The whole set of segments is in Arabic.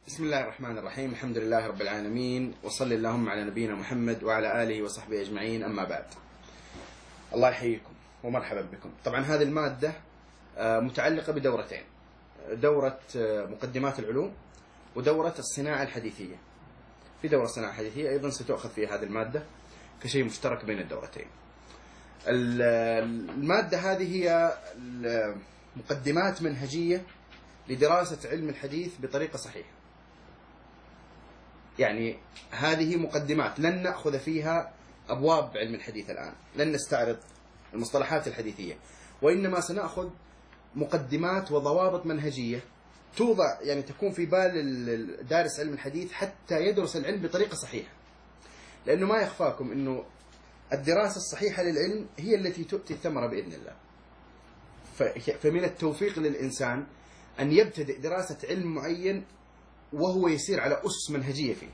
بسم الله الرحمن الرحيم. الحمد لله رب العالمين، وصلى اللهم على نبينا محمد وعلى آله وصحبه أجمعين، أما بعد. الله يحييكم ومرحبا بكم. طبعا هذه المادة متعلقة بدورتين، دورة مقدمات العلوم ودورة الصناعة الحديثية. في دورة الصناعة الحديثية أيضا ستؤخذ فيها هذه المادة كشيء مشترك بين الدورتين. المادة هذه هي مقدمات منهجية لدراسة علم الحديث بطريقة صحيحة. يعني هذه مقدمات، لن نأخذ فيها أبواب علم الحديث الآن، لن نستعرض المصطلحات الحديثية، وإنما سنأخذ مقدمات وضوابط منهجية توضع، يعني تكون في بال دارس علم الحديث حتى يدرس العلم بطريقة صحيحة. لأنه ما يخفاكم أنه الدراسة الصحيحة للعلم هي التي تؤتي الثمرة بإذن الله. فمن التوفيق للإنسان أن يبتدئ دراسة علم معين وهو يسير على أس منهجية فيه،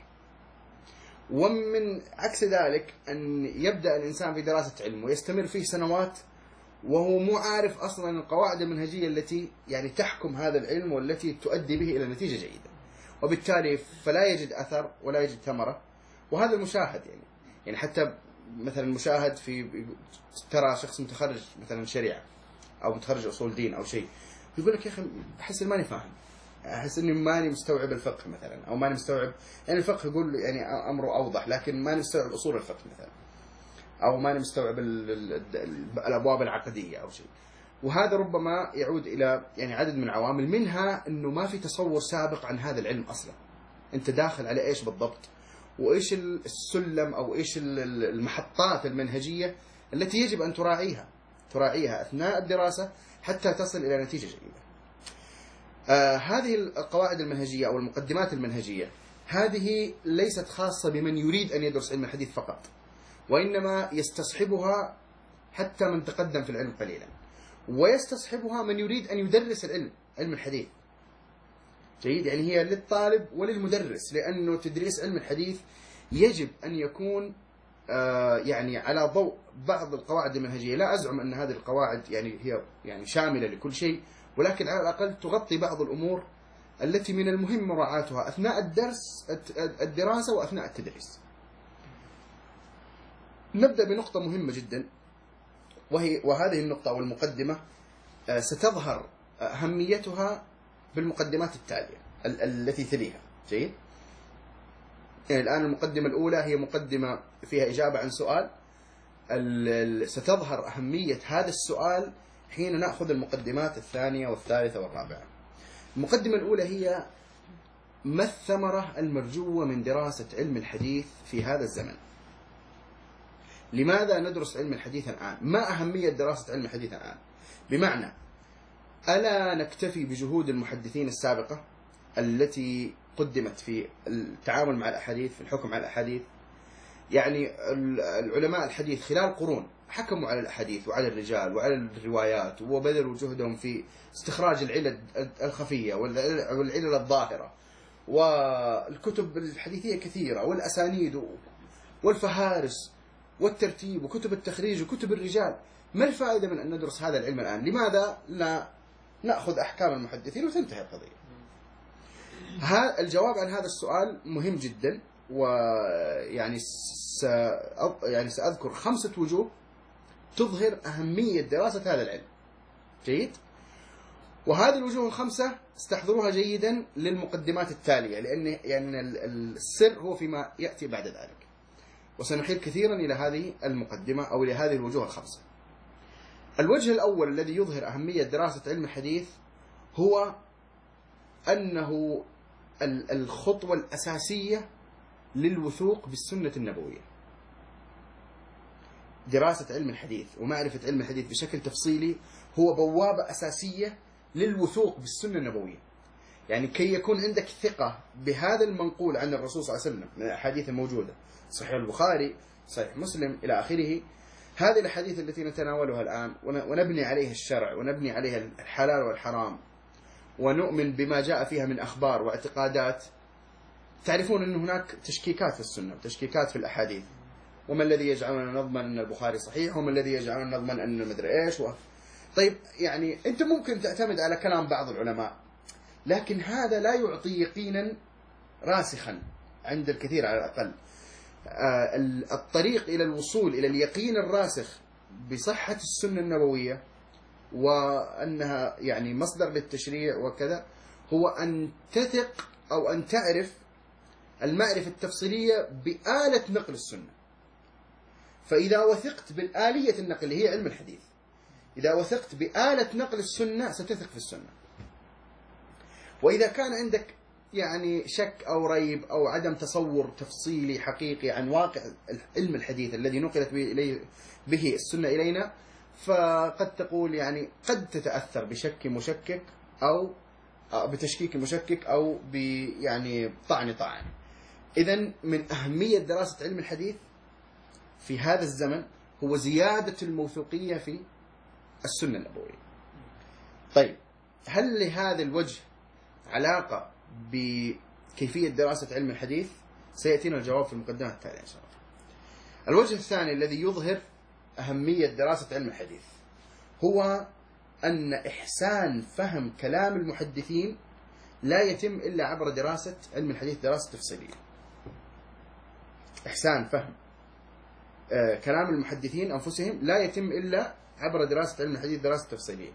ومن عكس ذلك أن يبدأ الإنسان في دراسة علم ويستمر فيه سنوات وهو مو عارف أصلا القواعد المنهجية التي يعني تحكم هذا العلم والتي تؤدي به إلى نتيجة جيدة، وبالتالي فلا يجد أثر ولا يجد ثمرة. وهذا المشاهد يعني حتى مثلا مشاهد في ترى شخص متخرج مثلا شريعة أو متخرج أصول دين أو شيء، يقول لك يا أخي أحس إني ماني فاهم، أحس إني ماني مستوعب الفقه مثلا، أو ماني مستوعب، يعني الفقه يقول يعني أمره أوضح، لكن ماني مستوعب أصول الفقه مثلا، أو ماني مستوعب الأبواب العقدية أو شيء. وهذا ربما يعود إلى يعني عدد من العوامل، منها إنه ما في تصور سابق عن هذا العلم أصلا. أنت داخل على إيش بالضبط، وإيش السلم أو إيش المحطات المنهجية التي يجب أن تراعيها أثناء الدراسة حتى تصل إلى نتيجة جيدة. هذه القواعد المنهجية أو المقدمات المنهجية هذه ليست خاصة بمن يريد أن يدرس علم الحديث فقط، وإنما يستصحبها حتى من تقدم في العلم قليلا، ويستصحبها من يريد أن يدرس علم الحديث. جيد، يعني هي للطالب وللمدرس، لأنه تدريس علم الحديث يجب أن يكون يعني على ضوء بعض القواعد المنهجية. لا أزعم أن هذه القواعد يعني هي يعني شاملة لكل شيء، ولكن على الأقل تغطي بعض الأمور التي من المهم مراعاتها أثناء الدراسة وأثناء التدريس. نبدأ بنقطة مهمة جدا، وهذه النقطة أو المقدمة ستظهر أهميتها بالمقدمات التالية التي تليها. جيد، يعني الآن المقدمة الأولى هي مقدمة فيها إجابة عن سؤال، ستظهر أهمية هذا السؤال حين نأخذ المقدمات الثانية والثالثة والرابعة. المقدمة الأولى هي: ما الثمرة المرجوة من دراسة علم الحديث في هذا الزمن؟ لماذا ندرس علم الحديث الآن؟ ما أهمية دراسة علم الحديث الآن؟ بمعنى، ألا نكتفي بجهود المحدثين السابقة التي قدمت في التعامل مع الأحاديث، في الحكم على الأحاديث؟ يعني العلماء الحديث خلال قرون حكموا على الأحاديث وعلى الرجال وعلى الروايات، وبذلوا جهدهم في استخراج العلل الخفية والعلل الظاهرة، والكتب الحديثية كثيرة، والأسانيد والفهارس والترتيب وكتب التخريج وكتب الرجال. ما الفائدة من أن ندرس هذا العلم الآن؟ لماذا لا نأخذ أحكام المحدثين وتنتهي القضية؟ الجواب عن هذا السؤال مهم جدا، ويعني سأذكر 5 وجوه تظهر أهمية دراسة هذا العلم. جيد، وهذه الوجوه ال5 استحضروها جيدا للمقدمات التالية، لأن يعني السر هو فيما يأتي بعد ذلك، وسنحيل كثيرا إلى هذه المقدمة أو إلى هذه الوجوه ال5. الوجه الأول الذي يظهر أهمية دراسة علم الحديث هو أنه الخطوة الأساسية للوثوق بالسنة النبوية. دراسة علم الحديث ومعرفة علم الحديث بشكل تفصيلي هو بوابة أساسية للوثوق بالسنة النبوية. يعني كي يكون عندك ثقة بهذا المنقول عن الرسول صلى الله عليه وسلم من الأحاديث الموجودة، صحيح البخاري، صحيح مسلم، إلى آخره. هذه الأحاديث التي نتناولها الآن ونبني عليها الشرع ونبني عليها الحلال والحرام، ونؤمن بما جاء فيها من أخبار واعتقادات. تعرفون أن هناك تشكيكات في السنة وتشكيكات في الأحاديث، وما الذي يجعلنا نضمن أن البخاري صحيح، وما الذي يجعلنا نضمن أن مدري إيش طيب، يعني أنت ممكن تعتمد على كلام بعض العلماء، لكن هذا لا يعطي يقينا راسخا عند الكثير على الأقل. الطريق إلى الوصول إلى اليقين الراسخ بصحة السنة النبوية وأنها يعني مصدر للتشريع وكذا، هو أن تثق أو أن تعرف المعرفة التفصيلية بآلة نقل السنة. فإذا وثقت بالآلية النقل اللي هي علم الحديث، إذا وثقت بآلة نقل السنة ستثق في السنة. وإذا كان عندك يعني شك أو ريب أو عدم تصور تفصيلي حقيقي عن واقع علم الحديث الذي نقلت به السنة إلينا، فقد تقول يعني قد تتأثر بشك مشكك أو بتشكيك مشكك أو يعني طعن. إذن من أهمية دراسة علم الحديث في هذا الزمن هو زيادة الموثوقية في السنة النبوية. طيب، هل لهذا الوجه علاقة بكيفية دراسة علم الحديث؟ سيأتينا الجواب في المقدمة التالية إن شاء الله. الوجه الثاني الذي يظهر أهمية دراسة علم الحديث هو أن إحسان فهم كلام المحدثين لا يتم إلا عبر دراسة علم الحديث دراسة تفصيلية. إحسان فهم كلام المحدثين أنفسهم لا يتم إلا عبر دراسة علم الحديث دراسة تفصيلية.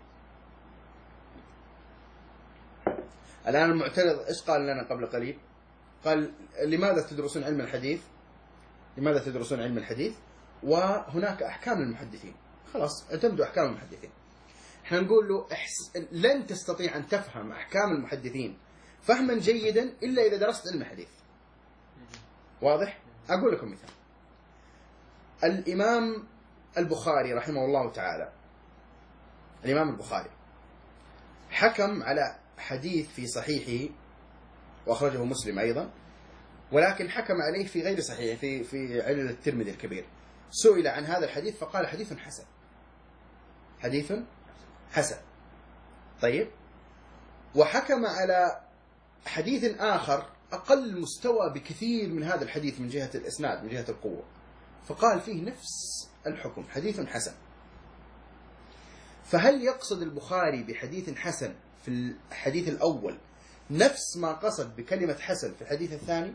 الآن المعترض إيش قال لنا قبل قليل؟ قال لماذا تدرسون علم الحديث؟ لماذا تدرسون علم الحديث وهناك أحكام المحدثين؟ خلاص اعتمدوا أحكام المحدثين. احنا نقول له لن تستطيع أن تفهم أحكام المحدثين فهما جيدا إلا إذا درست علم الحديث. واضح؟ أقول لكم مثال. الإمام البخاري رحمه الله تعالى، الإمام البخاري حكم على حديث في صحيحه وأخرجه مسلم أيضا، ولكن حكم عليه في غير صحيح في علل الترمذي الكبير. سئل عن هذا الحديث فقال حديث حسن، حديث حسن. طيب، وحكم على حديث آخر أقل مستوى بكثير من هذا الحديث من جهة الإسناد، من جهة القوة، فقال فيه نفس الحكم حديث حسن. فهل يقصد البخاري بحديث حسن في الحديث الأول نفس ما قصد بكلمة حسن في الحديث الثاني؟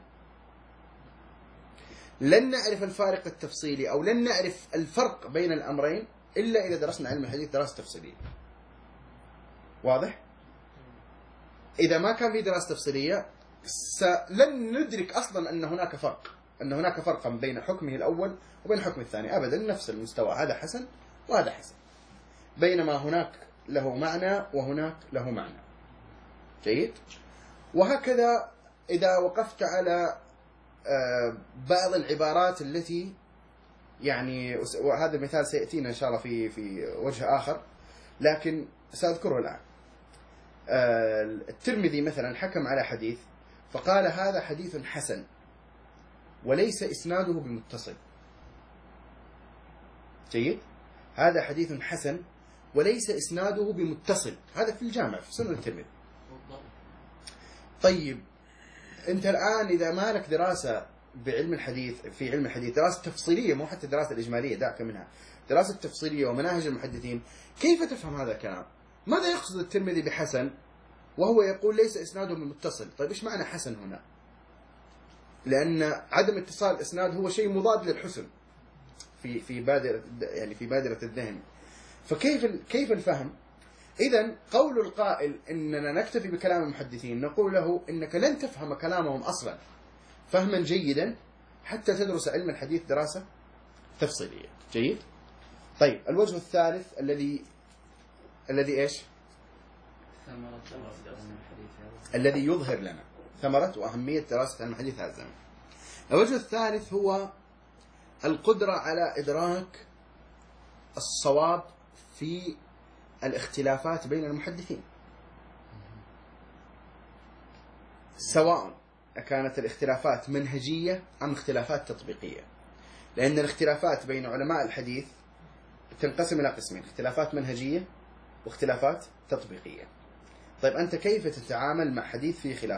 لن نعرف الفارق التفصيلي أو لن نعرف الفرق بين الأمرين إلا إذا درسنا علم الحديث دراسة تفصيلية. واضح؟ إذا ما كان في دراسة تفصيلية لن ندرك أصلا أن هناك فرق، أن هناك فرقا بين حكمه الأول وبين حكم الثاني أبدا، نفس المستوى، هذا حسن وهذا حسن، بينما هناك له معنى وهناك له معنى. جيد؟ وهكذا إذا وقفت على بعض العبارات التي يعني، وهذا المثال سيأتينا إن شاء الله في وجه آخر لكن سأذكره الآن. الترمذي مثلا حكم على حديث فقال هذا حديث حسن وليس إسناده بمتصل. جيد؟ هذا حديث حسن وليس إسناده بمتصل، هذا في الجامع في سنن الترمذي. طيب، أنت الآن إذا ما لك دراسة بعلم الحديث، في علم الحديث دراسة تفصيلية، مو حتى دراسة الإجمالية، دعك منها، دراسة تفصيلية ومناهج المحدثين، كيف تفهم هذا الكلام؟ ماذا يقصد الترمذي بحسن وهو يقول ليس إسناده بمتصل؟ طيب إيش معنى حسن هنا؟ لأن عدم اتصال الإسناد هو شيء مضاد للحسن في بادرة الذهن. فكيف الفهم؟ إذن قول القائل إننا نكتفي بكلام المحدثين نقول له إنك لن تفهم كلامهم أصلا فهما جيدا حتى تدرس علم الحديث دراسة تفصيلية. جيد؟ طيب، الوجه الثالث الذي إيش؟ الذي يظهر لنا ثمرة وأهمية دراسة علم الحديث هذا الزمن. الوجه الثالث هو القدرة على إدراك الصواب في الاختلافات بين المحدثين، سواء كانت الاختلافات منهجية أم اختلافات تطبيقية، لأن الاختلافات بين علماء الحديث تنقسم إلى قسمين: اختلافات منهجية واختلافات تطبيقية. طيب، أنت كيف تتعامل مع حديث فيه خلاف؟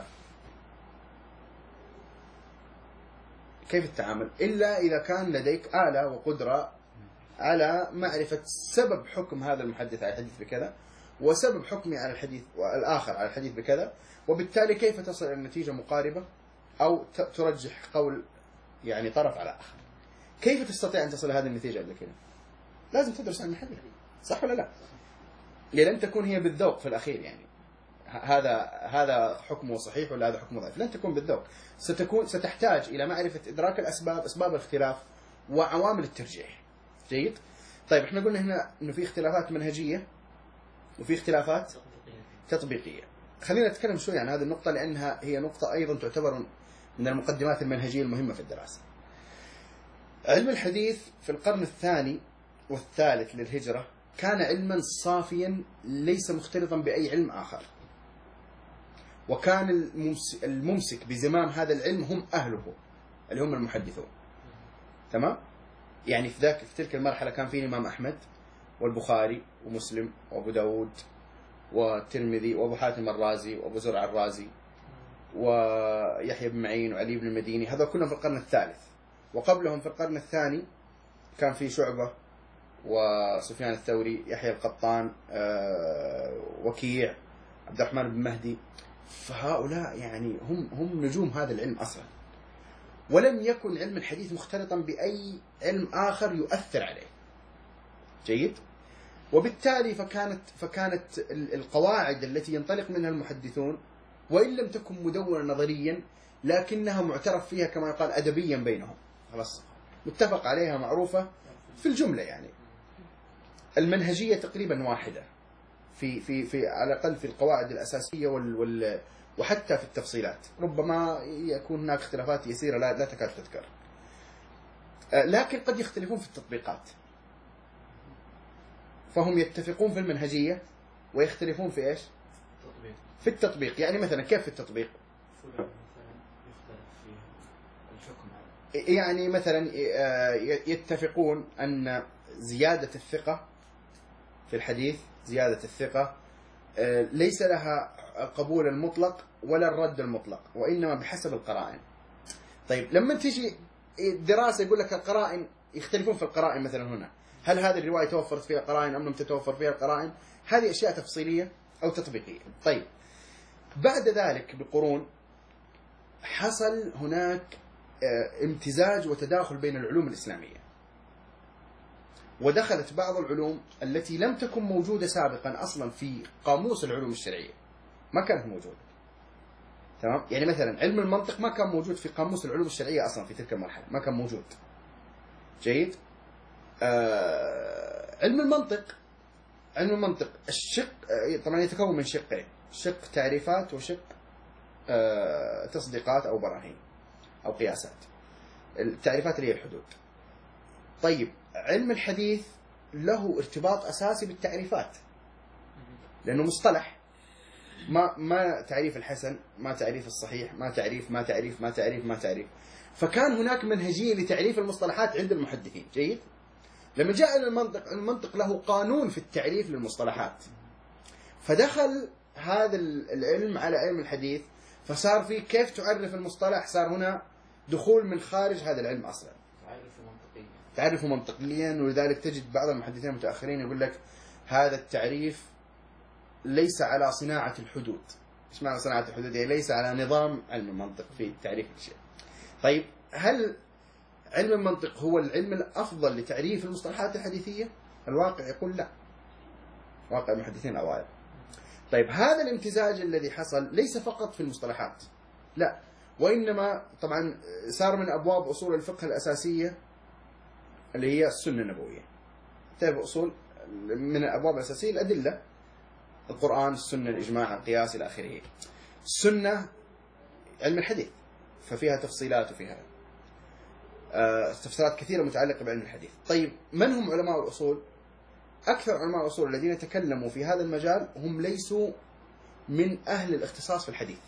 كيف تتعامل؟ إلا إذا كان لديك آلة وقدرة على معرفة سبب حكم هذا المحدث على الحديث بكذا وسبب حكمه على الحديث والآخر على الحديث بكذا، وبالتالي كيف تصل إلى نتيجة مقاربة أو ترجح قول يعني طرف على آخر. كيف تستطيع أن تصل هذه النتيجة قبل كده؟ لازم تدرس علم الحديث، صح ولا لا؟ لن تكون هي بالذوق في الأخير، يعني هذا حكمه صحيح ولا هذا حكمه ضعيف، لن تكون بالذوق. ستحتاج إلى معرفة إدراك الأسباب، أسباب الاختلاف وعوامل الترجيح. جيد؟ طيب احنا قلنا هنا إنه في اختلافات منهجية وفي اختلافات تطبيقية. خلينا نتكلم شوي عن هذه النقطة، لأنها هي نقطة أيضا تعتبر من المقدمات المنهجية المهمة في الدراسة. علم الحديث في القرن الثاني والثالث للهجرة كان علما صافيا ليس مختلطا بأي علم آخر، وكان الممسك بزمام هذا العلم هم أهله اللي هم المحدثون. تمام؟ يعني في تلك المرحلة كان في الإمام أحمد والبخاري ومسلم وأبو داود والترمذي وأبو حاتم الرازي وأبو زرع الرازي ويحيى بن معين وعلي بن المديني، هذا كلهم في القرن الثالث. وقبلهم في القرن الثاني كان في شعبة وسفيان الثوري، يحيى القطان، وكيع، عبد الرحمن بن مهدي. فهؤلاء يعني هم نجوم هذا العلم أصلا، ولم يكن علم الحديث مختلطا بأي علم آخر يؤثر عليه. جيد؟ وبالتالي فكانت القواعد التي ينطلق منها المحدثون وإن لم تكن مدونة نظريا لكنها معترف فيها كما يقال أدبيا بينهم، خلاص متفق عليها، معروفة في الجملة. يعني المنهجية تقريبا واحدة في على الأقل في القواعد الأساسية وحتى في التفصيلات. ربما يكون هناك اختلافات يسيرة لا تكاد تذكر، لكن قد يختلفون في التطبيقات. فهم يتفقون في المنهجية ويختلفون في إيش؟ في التطبيق. يعني مثلا كيف في التطبيق؟ يعني مثلا يتفقون أن زيادة الثقة في الحديث، زيادة الثقة ليس لها قبول المطلق ولا الرد المطلق، وإنما بحسب القرائن. طيب لما تيجي دراسة يقول لك القرائن، يختلفون في القرائن. مثلا هنا هل هذه الرواية توفرت فيها قرائن أم لم تتوفر فيها القرائن؟ هذه أشياء تفصيلية أو تطبيقية. طيب بعد ذلك بقرون حصل هناك امتزاج وتداخل بين العلوم الإسلامية، ودخلت بعض العلوم التي لم تكن موجودة سابقا أصلا في قاموس العلوم الشرعية، ما كانت موجودة. تمام؟ يعني مثلا علم المنطق ما كان موجود في قاموس العلوم الشرعية أصلا في تلك المرحلة، ما كان موجود. جيد؟ علم المنطق الشق طبعا يتكون من شقين، شق تعريفات وشق تصديقات أو براهين أو قياسات. التعريفات اللي هي الحدود. طيب علم الحديث له ارتباط أساسي بالتعريفات، لأنه مصطلح، ما تعريف الحسن، ما تعريف الصحيح، ما تعريف. فكان هناك منهجية لتعريف المصطلحات عند المحدثين. جيد؟ لما جاء المنطق له قانون في التعريف للمصطلحات، فدخل هذا العلم على علم الحديث، فصار في كيف تعرف المصطلح، صار هنا دخول من خارج هذا العلم أصلا، تعرفه منطقيا. ولذلك تجد بعض المحدثين المتأخرين يقول لك هذا التعريف ليس على صناعة الحدود. ايش معنى صناعة الحدود؟ يعني ليس على نظام علم المنطق في تعريف الشيء. طيب هل علم المنطق هو العلم الأفضل لتعريف المصطلحات الحديثية؟ الواقع يقول لا، واقع المحدثين الأوائل. طيب هذا الامتزاج الذي حصل ليس فقط في المصطلحات، لا، وإنما طبعا صار من أبواب أصول الفقه الأساسية اللي هي السنة النبوية. تعرف أصول من الأبواب الأساسية الأدلة، القرآن، السنة، الإجماع، القياس إلى آخره. السنة علم الحديث، ففيها تفصيلات وفيها تفصيلات كثيرة متعلقة بعلم الحديث. طيب من هم علماء الأصول؟ أكثر علماء الأصول الذين تكلموا في هذا المجال هم ليسوا من أهل الاختصاص في الحديث،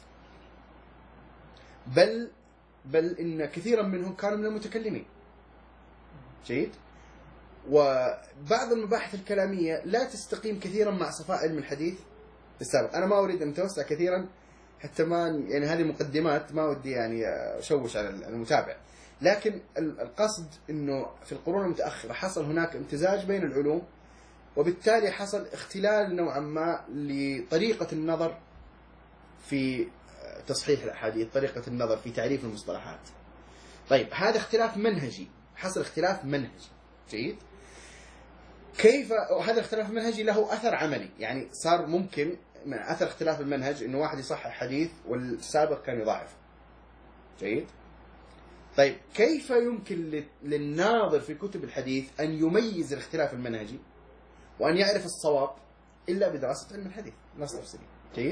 بل إن كثيرا منهم كانوا من المتكلمين. جيد؟ وبعض المباحث الكلامية لا تستقيم كثيرا مع صفاء علم الحديث السابق. أنا ما أريد أن أتوسع كثيرا حتى ما يعني هذه مقدمات، ما ودي يعني أشوش على المتابع، لكن القصد أنه في القرون المتأخرة حصل هناك امتزاج بين العلوم، وبالتالي حصل اختلال نوعا ما لطريقة النظر في تصحيح الأحاديث، طريقة النظر في تعريف المصطلحات. طيب هذا اختلاف منهجي، حصل اختلاف منهجي. جيد. كيف هذا الاختلاف المنهجي له أثر عملي؟ يعني صار ممكن من أثر اختلاف المنهج إنه واحد يصحح حديث والسابق كان يضاعف. جيد. طيب كيف يمكن للناظر في كتب الحديث أن يميز الاختلاف المنهجي وأن يعرف الصواب إلا بدراسة علم الحديث نص تفصيلي. جيد.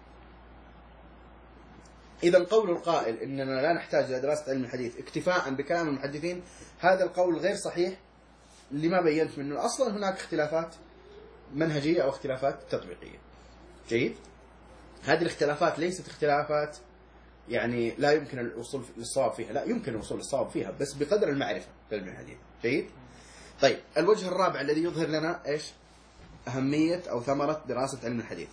إذا قول القائل إننا لا نحتاج إلى دراسة علم الحديث اكتفاء بكلام المحدثين، هذا القول غير صحيح لما بينت منه. أصلا هناك اختلافات منهجية أو اختلافات تطبيقية. جيد. هذه الاختلافات ليست اختلافات يعني لا يمكن الوصول للصواب فيها، لا يمكن الوصول للصواب فيها بس بقدر المعرفة بعلم الحديث. جيد. طيب الوجه الرابع الذي يظهر لنا إيش أهمية أو ثمرة دراسة علم الحديث: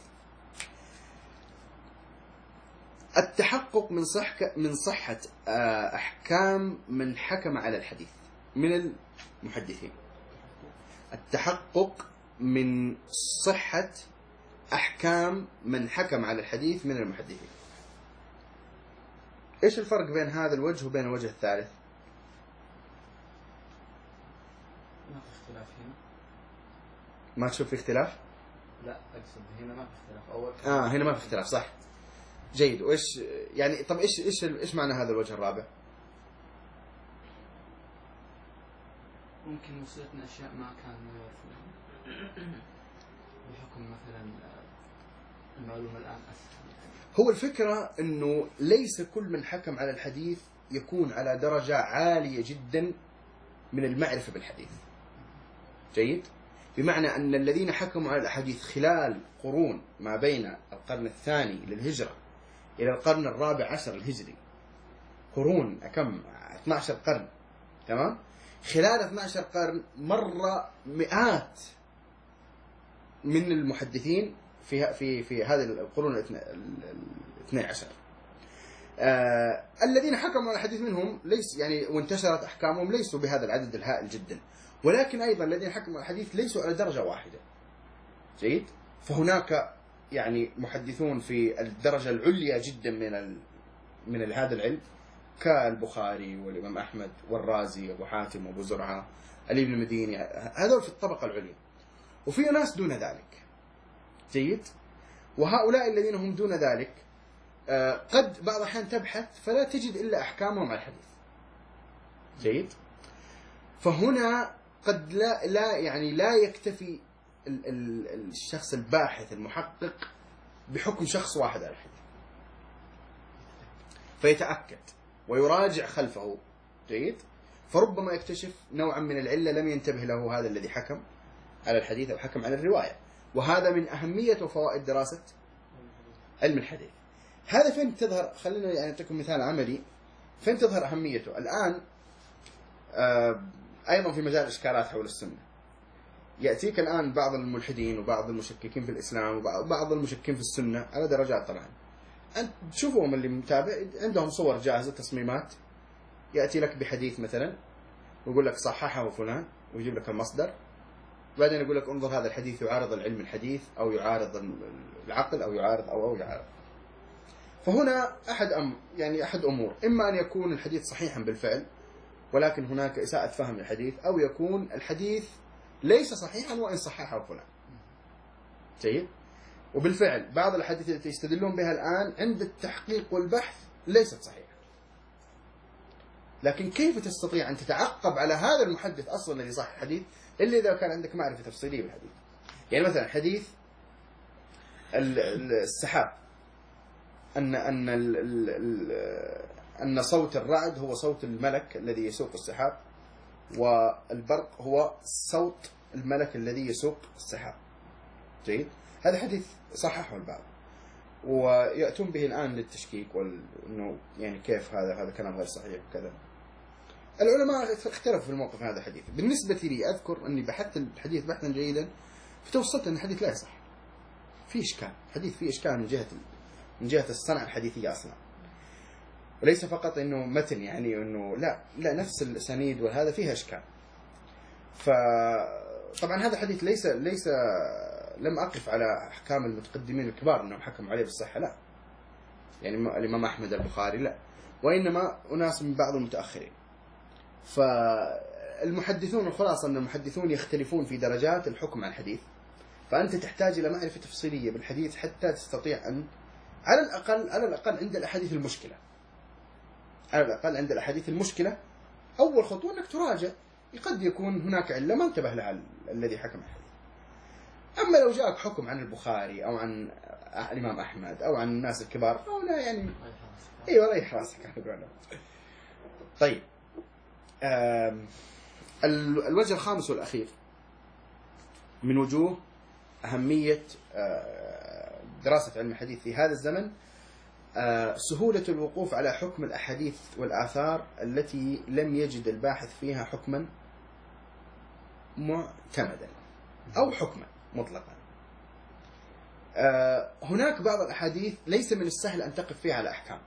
التحقق من صحة أحكام من حكم على الحديث من المحدثين. التحقق من صحة أحكام من حكم على الحديث من المحدثين. إيش الفرق بين هذا الوجه وبين الوجه الثالث؟ ما في اختلاف هنا. ما تشوف في اختلاف؟ لا أقصد هنا ما في اختلاف. أول هنا ما في اختلاف صح. جيد. وإيش يعني طب إيش معنى هذا الوجه الرابع؟ ممكن وصلتنا أشياء ما كانوا يعرفونها بحكم مثلا المعلومة الآن أسهل. هو الفكرة أنه ليس كل من حكم على الحديث يكون على درجة عالية جدا من المعرفة بالحديث. جيد. بمعنى أن الذين حكموا على الحديث خلال قرون ما بين القرن الثاني للهجرة إلى القرن الرابع عشر الهجري، قرون كم 12 قرن، تمام؟ خلال 12 قرن مر مئات من المحدثين في هذه القرون الاثني عشر. الذين حكموا على الحديث منهم ليس يعني وانتشرت أحكامهم ليسوا بهذا العدد الهائل جدا، ولكن أيضا الذين حكموا على الحديث ليسوا على درجة واحدة. جيد. فهناك يعني محدثون في الدرجة العليا جدا من هذا العلم كالبخاري والإمام أحمد والرازي وأبو حاتم وأبو زرعة الابن المديني، هذول في الطبقة العليا، وفي ناس دون ذلك. جيد. وهؤلاء الذين هم دون ذلك قد بعض الأحيان تبحث فلا تجد إلا أحكامهم على الحديث. جيد. فهنا قد لا يكتفي الشخص الباحث المحقق بحكم شخص واحد على الحديث، فيتأكد ويراجع خلفه. جيد. فربما يكتشف نوعا من العلة لم ينتبه له هذا الذي حكم على الحديث أو حكم على الرواية. وهذا من أهمية وفوائد دراسة علم الحديث. هذا فين تظهر، خلينا يعني نعطيكم مثال عملي فين تظهر أهميته الآن. أيضا في مجال إشكالات حول السنة، يأتيك الآن بعض الملحدين وبعض المشككين في الإسلام وبعض المشككين في السنة على درجات طبعا، أنت تشوفهم اللي متابع عندهم صور جاهزة تصميمات، يأتي لك بحديث مثلا ويقول لك صححه فلان ويجيب لك المصدر، بعدين يقول لك انظر هذا الحديث يعارض العلم الحديث أو يعارض العقل أو يعارض. فهنا أحد أمور، إما أن يكون الحديث صحيحا بالفعل ولكن هناك إساءة فهم الحديث، أو يكون الحديث ليس صحيحا وإن صححه فلان. جيد. وبالفعل بعض الحديث التي يستدلون بها الآن عند التحقيق والبحث ليست صحيحة، لكن كيف تستطيع أن تتعقب على هذا المحدث أصلا الذي صح الحديث إلا إذا كان عندك معرفة تفصيلية بالحديث. يعني مثلا حديث السحاب، أن صوت الرعد هو صوت الملك الذي يسوق السحاب، والبرق هو صوت الملك الذي يسوق السحاب. جيد. هذا حديث صححه البعض ويأتون به الآن للتشكيك وإنه يعني كيف هذا كلام غير صحيح وكذا. العلماء اختلفوا في الموقف هذا الحديث. بالنسبة لي أذكر أني بحثت الحديث بحثا جيدا فتوصلت أن الحديث لا يصح، في إشكال، حديث فيه إشكال من جهة الصنعة الحديثية أصلا، وليس فقط إنه متن يعني إنه لا نفس الأسانيد وهذا فيها إشكال. فطبعا هذا حديث ليس لم أقف على أحكام المتقدمين الكبار أنهم حكموا عليه بالصحة، لا، يعني الإمام أحمد البخاري لا، وإنما أناس من بعض المتأخرين. فالمحدثون الخلاصة أن المحدثون يختلفون في درجات الحكم على الحديث، فأنت تحتاج إلى معرفة تفصيلية بالحديث حتى تستطيع أن على الأقل عند الأحاديث المشكلة، على الأقل عند الأحاديث المشكلة أول خطوة أنك تراجع، قد يكون هناك علة ما انتبه لها الذي حكم الحديث. أما لو جاءك حكم عن البخاري أو عن الإمام أحمد أو عن الناس الكبار أو لا يعني أيوة ريح راسك. طيب الوجه الخامس والأخير من وجوه أهمية دراسة علم الحديث في هذا الزمن سهولة الوقوف على حكم الأحاديث والآثار التي لم يجد الباحث فيها حكما معتمدا أو حكما مطلقا. هناك بعض الأحاديث ليس من السهل أن تقف فيها على أحكام،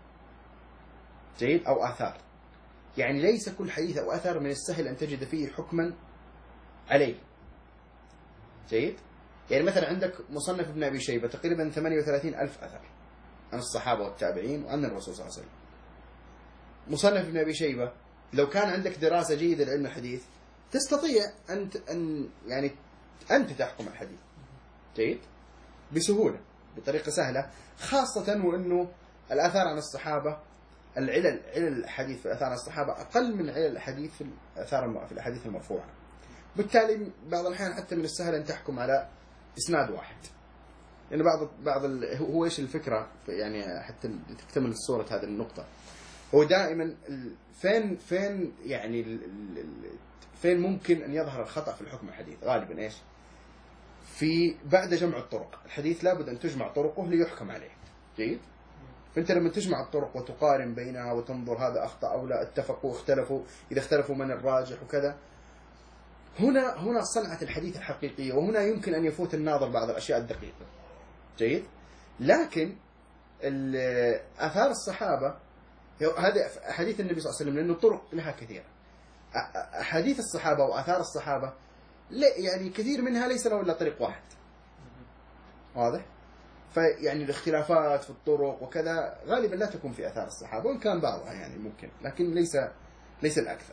جيد، أو آثار، يعني ليس كل حديث أو أثر من السهل أن تجد فيه حكما عليه، جيد. يعني مثلا عندك مصنف ابن أبي شيبة تقريبا 38,000 أثر عن الصحابة والتابعين وعن الرسول صلى الله عليه وسلم. مصنف ابن أبي شيبة لو كان عندك دراسة جيدة لعلم الحديث تستطيع أن يعني أنت تحكم الحديث، جيد، بسهولة بطريقة سهلة، خاصة وأنه الآثار عن الصحابة علل الحديث في الآثار عن الصحابة أقل من علل الحديث في الأحاديث المرفوعة. بالتالي بعض الأحيان حتى من السهل أن تحكم على إسناد واحد، لأن يعني هو إيش الفكرة يعني حتى تكتمل صورة هذه النقطة. هو دائما فين يعني فين ممكن أن يظهر الخطأ في الحكم الحديث؟ غالبا إيش؟ في بعد جمع الطرق. الحديث لابد أن تجمع طرقه ليحكم عليه، جيد. فأنت لما تجمع الطرق وتقارن بينها وتنظر هذا أخطأ أو لا، اتفقوا اختلفوا، إذا اختلفوا من الراجح وكذا، هنا صنعة الحديث الحقيقية، وهنا يمكن أن يفوت الناظر بعض الأشياء الدقيقة، جيد. لكن آثار الصحابة هذا أحاديث النبي صلى الله عليه وسلم لأنه الطرق لها كثيرة. أحاديث الصحابة وآثار الصحابة لا يعني كثير منها ليس له إلا طريق واحد، واضح؟ فيعني الاختلافات في الطرق وكذا غالبا لا تكون في آثار الصحابة، وإن كان بعضها يعني ممكن، لكن ليس الأكثر.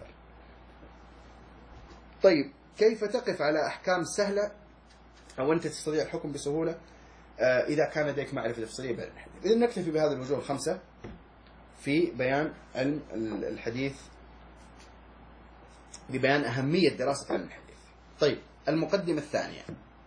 طيب كيف تقف على أحكام سهلة أو أنت تستطيع الحكم بسهولة إذا كان لديك معرفة تفصيلية بعلم الحديث؟ إذن نكتفي بهذه الوجوه الخمسة في بيان علم الحديث، ببيان أهمية دراسة علم الحديث. طيب المقدمة الثانية،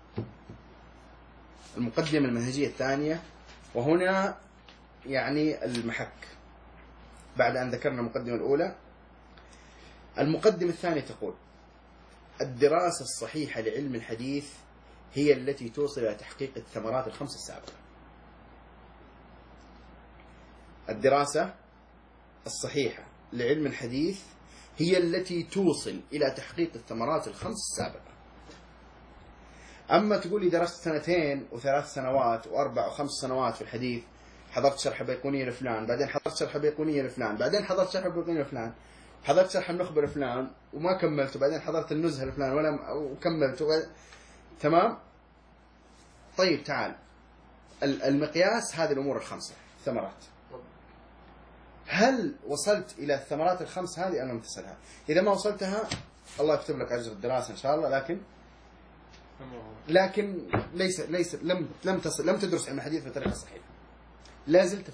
المقدمة المنهجية الثانية، وهنا يعني المحك بعد أن ذكرنا المقدمة الأولى. المقدمة الثانية تقول: الدراسة الصحيحة لعلم الحديث هي التي توصل إلى تحقيق الثمرات الخمس السابقة. الدراسة الصحيحة لعلم الحديث هي التي توصل إلى تحقيق الثمرات الخمس السابقة. أما تقول لي درست 2 و3 سنوات و4 و5 سنوات في الحديث، حضرت شرح بيقونية لفلان، بعدين حضرت شرح بيقونية لفلان، بعدين حضرت شرح بيقونية لفلان، حضرت شرح النخبة لفلان وما كملت، وبعدين حضرت النزهة لفلان وكملت تمام. طيب تعال، المقياس هذه الأمور الخمسة ثمرات، هل وصلت إلى الثمرات الخمس هذه أم لم تصلها؟ إذا ما وصلتها الله يكتب لك أجر الدراسة إن شاء الله، لكن لم تدرس علم الحديث بطريقة صحيحة. لا زلت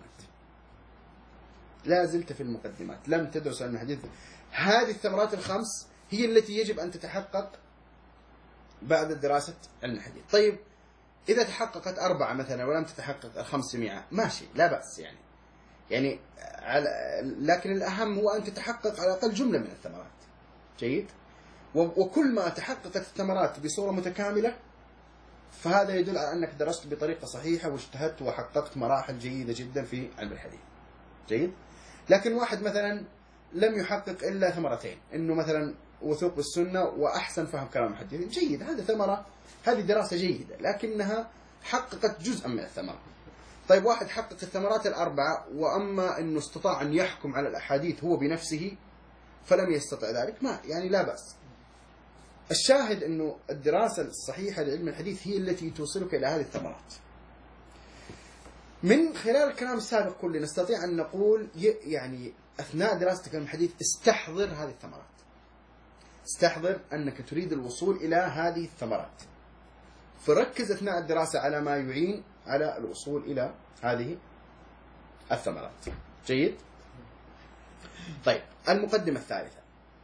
في المقدمات، لم تدرس علم الحديث. هذه الثمرات الخمس هي التي يجب أن تتحقق بعد دراسة علم الحديث. طيب إذا تحققت 4 مثلا ولم تتحقق 500 ماشي، لا بأس يعني لكن الأهم هو أن تتحقق على الأقل جملة من الثمرات، جيد. وكل ما تحققت الثمرات بصورة متكاملة فهذا يدل على أنك درست بطريقة صحيحة واجتهدت وحققت مراحل جيدة جدا في علم الحديث، جيد. لكن واحد مثلا لم يحقق إلا 2 ثمرتين، إنه مثلا وثوق بالسنة وأحسن فهم كلام المحدثين، جيد، هذه ثمرة، هذه دراسة جيدة لكنها حققت جزءا من الثمرة. طيب واحد حقق الثمرات 4 وأما أنه استطاع أن يحكم على الأحاديث هو بنفسه فلم يستطع ذلك، ما يعني لا بأس. الشاهد أنه الدراسة الصحيحة لعلم الحديث هي التي توصلك إلى هذه الثمرات. من خلال الكلام السابق كله نستطيع أن نقول يعني أثناء دراستك للحديث استحضر هذه الثمرات. استحضر أنك تريد الوصول إلى هذه الثمرات، فركز أثناء الدراسة على ما يعين على الوصول إلى هذه الثمرات. جيد؟ طيب، المقدمة الثالثة.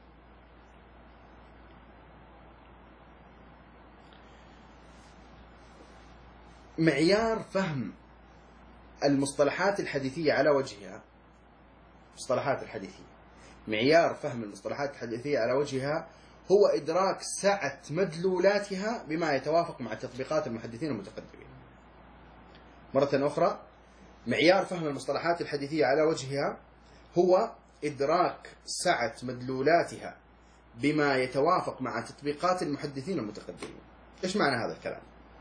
معيار فهم المصطلحات الحديثية على وجهها. مصطلحات الحديثية، معيار فهم المصطلحات الحديثية على وجهها هو إدراك سعة مدلولاتها بما يتوافق مع تطبيقات المحدثين المتقدمين. مرة أخرى، معيار فهم المصطلحات الحديثية على وجهها هو إدراك سعة مدلولاتها بما يتوافق مع تطبيقات المحدثين المتقدمين. إيش معنى هذا الكلام؟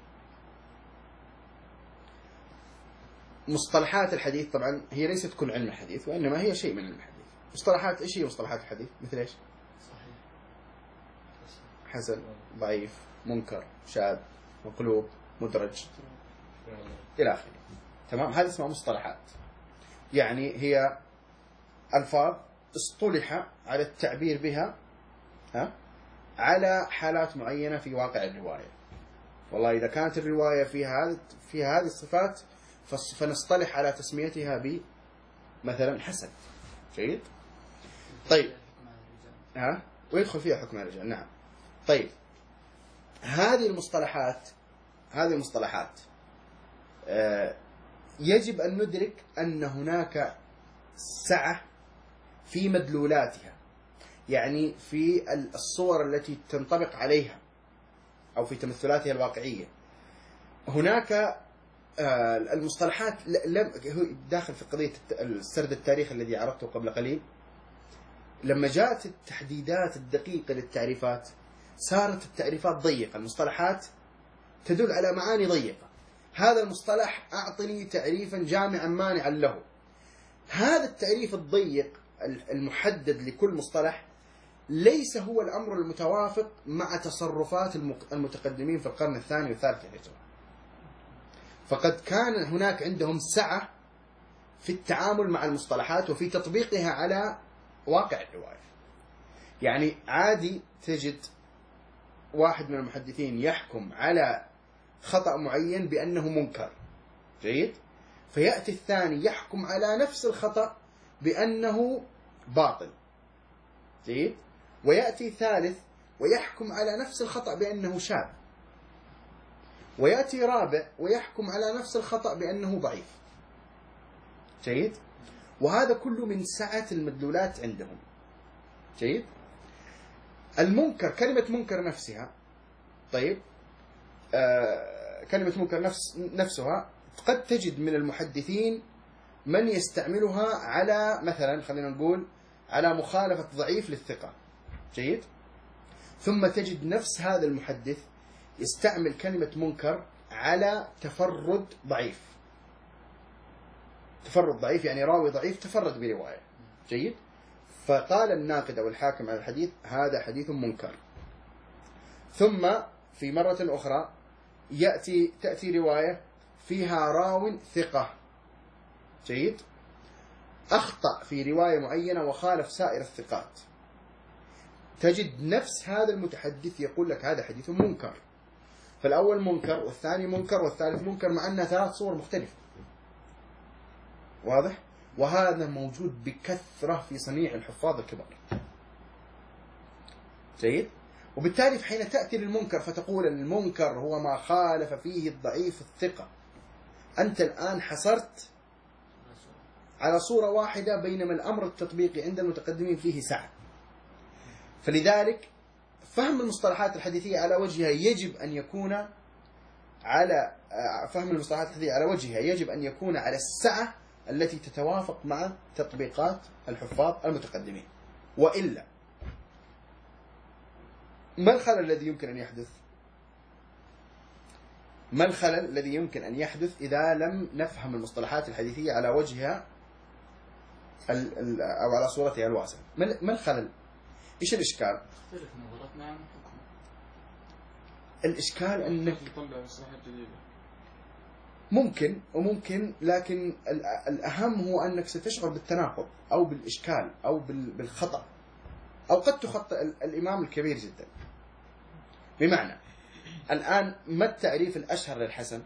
مصطلحات الحديث طبعا هي ليست كل علم الحديث، وإنما هي شيء من علم الحديث. مصطلحات، إيش هي مصطلحات الحديث؟ مثل إيش؟ صحيح، حسن، ضعيف، منكر، شاذ، مقلوب، مدرج، إلى آخره. تمام؟ هذه اسمها مصطلحات. يعني هي ألفاظ اصطلح على التعبير بها على حالات معينة في واقع الرواية. والله إذا كانت الرواية فيها هذه الصفات فنصطلح على تسميتها بمثلا حسن. جيد؟ طيب، ويدخل فيها حكم الرجال. نعم. طيب، هذه المصطلحات يجب أن ندرك أن هناك سعة في مدلولاتها، يعني في الصور التي تنطبق عليها أو في تمثلاتها الواقعية. هناك المصطلحات داخل في قضية السرد التاريخي الذي عرضته قبل قليل. لما جاءت التحديدات الدقيقة للتعريفات صارت التعريفات ضيقة، المصطلحات تدل على معاني ضيقة. هذا المصطلح أعطني تعريفا جامعا مانعا له. هذا التعريف الضيق المحدد لكل مصطلح ليس هو الأمر المتوافق مع تصرفات المتقدمين في القرن الثاني والثالث الهجرة. فقد كان هناك عندهم سعة في التعامل مع المصطلحات وفي تطبيقها على واقع الرواية. يعني عادي تجد واحد من المحدثين يحكم على خطأ معين بأنه منكر. جيد؟ فيأتي الثاني يحكم على نفس الخطأ بأنه باطل. جيد؟ ويأتي ثالث ويحكم على نفس الخطأ بأنه شاذ. ويأتي رابع ويحكم على نفس الخطأ بأنه ضعيف. جيد؟ وهذا كله من سعة المدلولات عندهم. جيد؟ المنكر، كلمة منكر نفسها، طيب، كلمة منكر نفسها قد تجد من المحدثين من يستعملها على مثلا، خلينا نقول، على مخالفة ضعيف للثقة. جيد؟ ثم تجد نفس هذا المحدث يستعمل كلمة منكر على تفرد ضعيف. تفرد ضعيف يعني راوي ضعيف تفرد برواية. جيد؟ فقال الناقد أو الحاكم على الحديث هذا حديث منكر. ثم في مرة أخرى تأتي رواية فيها راو ثقة. جيد؟ أخطأ في رواية معينة وخالف سائر الثقات. تجد نفس هذا المتحدث يقول لك هذا حديث منكر. فالأول منكر والثاني منكر والثالث منكر، مع أنها 3 صور مختلفة. واضح؟ وهذا موجود بكثرة في صنيع الحفاظ الكبار. جيد؟ وبالتالي حين تأتي للمنكر فتقول المنكر هو ما خالف فيه الضعيف الثقة، أنت الآن حصرت على صورة واحدة، بينما الأمر التطبيقي عند المتقدمين فيه سعة. فلذلك فهم المصطلحات الحديثية على وجهها يجب أن يكون على السعة التي تتوافق مع تطبيقات الحفاظ المتقدمين. وإلا ما الخلل الذي يمكن أن يحدث؟ ما الخلل الذي يمكن أن يحدث إذا لم نفهم المصطلحات الحديثية على وجهها أو على صورتها الواسعة؟ ما الخلل؟ إيش الإشكال؟ تختلف نظرتنا عن الحكم. الإشكال أنك نطلع مصطلحات جديدة. ممكن وممكن، لكن الأهم هو أنك ستشعر بالتناقض أو بالإشكال أو بالخطأ، أو قد تخطئ الإمام الكبير جدا. بمعنى الآن ما التعريف الأشهر للحسن؟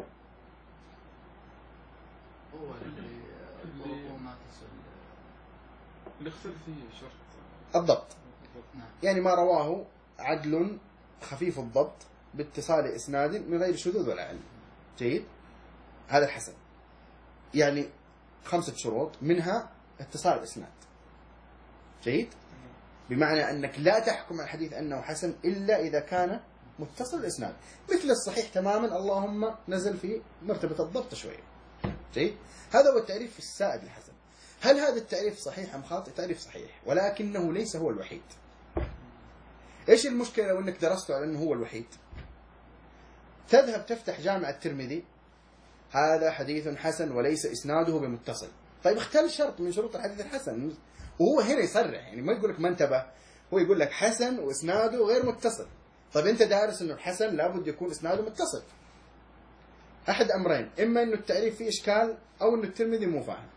هو اللي ما تصل اللي اختلف فيه شرط. الضبط، نعم. يعني ما رواه عدل خفيف الضبط باتصال إسناد من غير شذوذ ولا علم. جيد، هذا الحسن. يعني 5 شروط منها اتصال الإسناد. جيد، بمعنى أنك لا تحكم على الحديث أنه حسن إلا إذا كان متصل الإسناد، مثل الصحيح تماما، اللهم نزل في مرتبة الضبط شوية. جيد، هذا هو التعريف السائد للحسن. هل هذا التعريف صحيح أم خاطئ؟ تعريف صحيح، ولكنه ليس هو الوحيد. إيش المشكلة لو أنك درسته على أنه هو الوحيد؟ تذهب تفتح جامع الترمذي، هذا حديث حسن وليس إسناده بمتصل. طيب اختل شرط من شروط الحديث الحسن، وهو هنا يصرح، يعني ما يقول لك ما انتبه، هو يقول لك حسن وإسناده غير متصل. طيب أنت دارس أنه الحسن لابد يكون إسناده متصل. أحد أمرين، إما أنه التعريف فيه إشكال أو أنه الترمذي مو فاهم.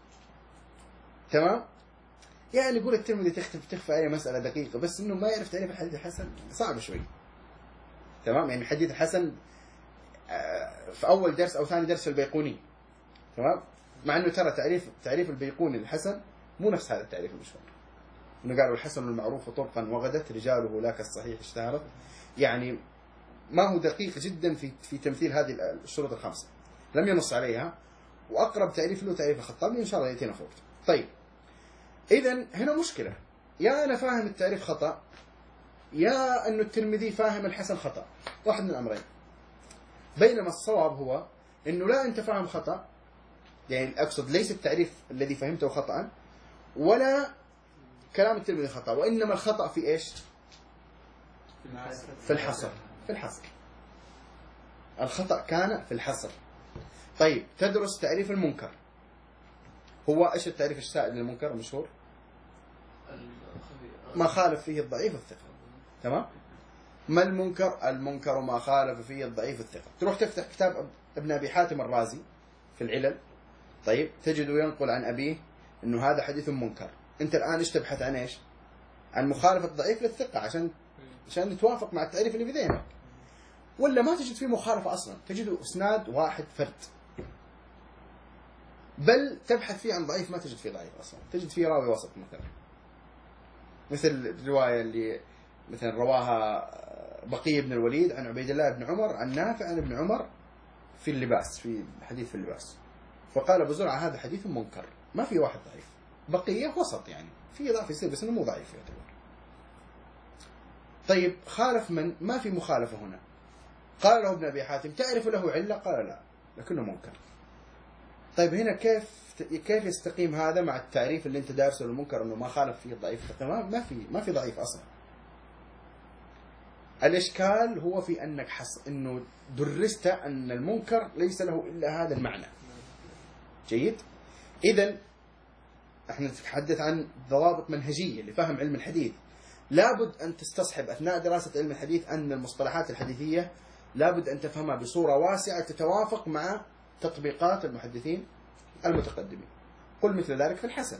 تمام؟ يعني يقول الترمذي تخفى أي مسألة دقيقة، بس أنه ما يعرف تعريف الحديث الحسن صعب شوي. تمام؟ يعني الحديث الحسن في أول درس أو ثاني درس في البيقوني. تمام؟ مع أنه ترى تعريف البيقوني الحسن مو نفس هذا التعريف المشهور. إنه قالوا الحسن المعروف طرقا وغدت رجاله لا كالصحيح اشتهرت. يعني ما هو دقيق جدا في تمثيل هذه الشروط ال5، لم ينص عليها. وأقرب تعريف له تعريف الخطابي، إن شاء الله يأتينا فوق. طيب، إذن هنا مشكلة، يا أنا فاهم التعريف خطأ، يا أنه الترمذي فاهم الحسن خطأ، واحد من الأمرين. بينما الصواب هو أنه لا أنت فاهم خطأ، يعني أقصد ليس التعريف الذي فهمته خطأ ولا كلام الترمذي خطأ، وإنما الخطأ في إيش؟ في الحصر. في الحصر الخطأ كان في الحصر. طيب، تدرس تعريف المنكر، هو إيش التعريف السائد للمنكر المشهور؟ ما خالف فيه الضعيف الثقة. تمام؟ ما المنكر؟ المنكر ما خالف فيه الضعيف الثقة. تروح تفتح كتاب ابن أبي حاتم الرازي في العلل، طيب، تجده ينقل عن أبيه إنه هذا حديث منكر. أنت الآن إيش تبحث عن إيش؟ عن مخالفة الضعيف للثقة عشان يتوافق مع التعريف اللي في ذهنك. ولا ما تجد فيه مخالفة أصلا، تجده إسناد واحد فرد. بل تبحث فيه عن ضعيف، ما تجد فيه ضعيف أصلا، تجد فيه راوي وسط مثلا، مثل الرواية اللي مثلا رواها بقي بن الوليد عن عبيد الله بن عمر عن نافع عن ابن عمر في اللباس، في حديث في اللباس، فقال أبو زرعة هذا حديث منكر، ما في واحد ضعيف. بقية وسط، يعني في ضعف يصير بس إنه مو ضعيف يعتبر. طيب، خالف من؟ ما في مخالفة هنا. قال له ابن أبي حاتم تعرف له علة؟ قال لا، لكنه منكر. طيب، هنا كيف يستقيم هذا مع التعريف اللي انت دارسه للمنكر انه ما خالف فيه الضعيف؟ ما في ضعيف اصلا. الاشكال هو في انك انه درست ان المنكر ليس له الا هذا المعنى. جيد؟ اذا احنا نتحدث عن ضوابط منهجيه لفهم علم الحديث. لابد ان تستصحب اثناء دراسه علم الحديث ان المصطلحات الحديثيه لابد ان تفهمها بصوره واسعه تتوافق مع تطبيقات المحدثين المتقدمين. قل مثل ذلك في الحسن،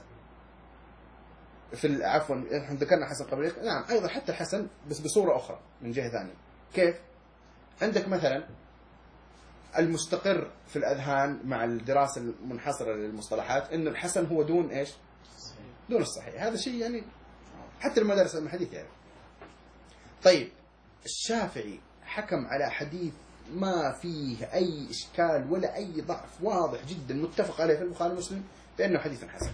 عفوا احنا ذكرنا حسن قبل، نعم ايضا حتى الحسن بس بصوره اخرى من جهه ثانيه. كيف؟ عندك مثلا المستقر في الاذهان مع الدراسه المنحصره للمصطلحات انه الحسن هو دون ايش؟ دون الصحيح. هذا شيء يعني حتى المدارس الحديث يعني. طيب، الشافعي حكم على حديث ما فيه أي إشكال ولا أي ضعف، واضح جدا متفق عليه في البخاري ومسلم بأنه حديث حسن.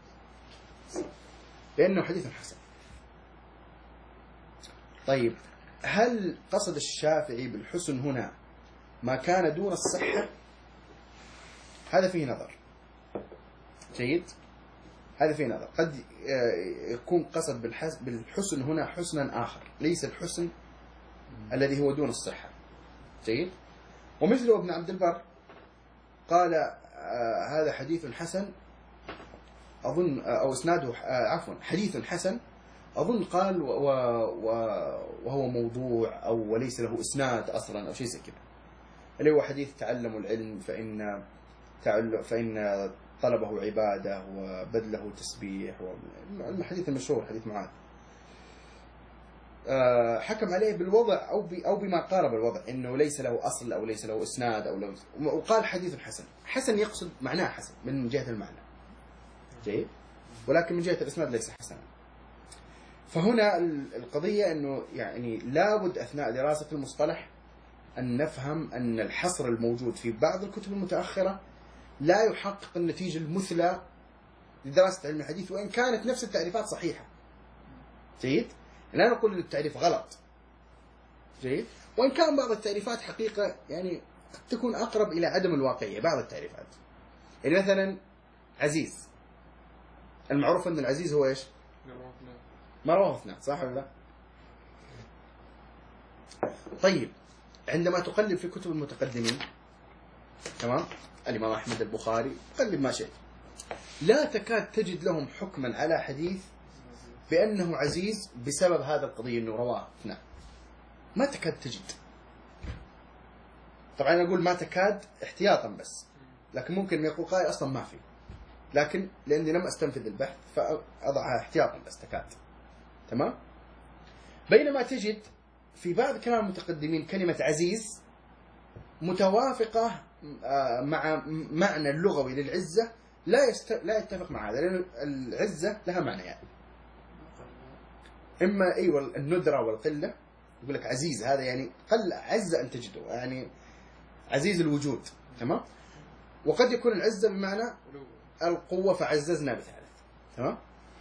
طيب، هل قصد الشافعي بالحسن هنا ما كان دون الصحة؟ هذا فيه نظر. جيد؟ هذا فيه نظر. قد يكون قصد بالحسن هنا حسنا آخر، ليس الحسن الذي هو دون الصحة. جيد؟ ومثله ابن عبد البر قال هذا حديث حسن أظن، أو إسناده عفوا حديث حسن أظن قال وهو موضوع أو وليس له إسناد أصلا أو شيء زي كذا. اللي هو حديث تعلموا العلم فإن طلبه عبادة وبذله تسبيح، والحديث المشهور حديث معاذ. حكم عليه بالوضع أو بما قارب الوضع، إنه ليس له أصل أو ليس له إسناد وقال حديث حسن. حسن يقصد معناه حسن من جهة المعنى جيد، ولكن من جهة الإسناد ليس حسنا. فهنا القضية أنه يعني لابد أثناء دراسة المصطلح أن نفهم أن الحصر الموجود في بعض الكتب المتأخرة لا يحقق النتيجة المثلى لدراسة علم الحديث، وإن كانت نفس التعريفات صحيحة جيد. لا نقول أن التعريف غلط جيد، وإن كان بعض التعريفات حقيقة يعني قد تكون أقرب إلى عدم الواقعية. بعض التعريفات يعني مثلا عزيز، المعروف أن العزيز هو إيش؟ ما رواه اثنان، صح ولا لا؟ طيب عندما تقلب في كتب المتقدمين، تمام، الإمام أحمد، البخاري، قلب ما شئت، لا تكاد تجد لهم حكما على حديث بأنه عزيز بسبب هذا القضية أنه رواه اثنان. ما تكاد تجد. طبعا أنا أقول ما تكاد احتياطا بس، لكن ممكن يقول قائل أصلا ما في، لكن لأني لم أستنفذ البحث فأضعها احتياطا بس تكاد. تمام. بينما تجد في بعض كلام المتقدمين كلمة عزيز متوافقة مع معنى اللغوي للعزة لا يتفق مع هذا، لأن العزة لها معنى يعني إما أيوة الندرة والقلة. يقول لك عزيز هذا يعني قل عز أن تجده، يعني عزيز الوجود. تمام. وقد يكون العزة بمعنى القوة فعززنا بثالث. تمام.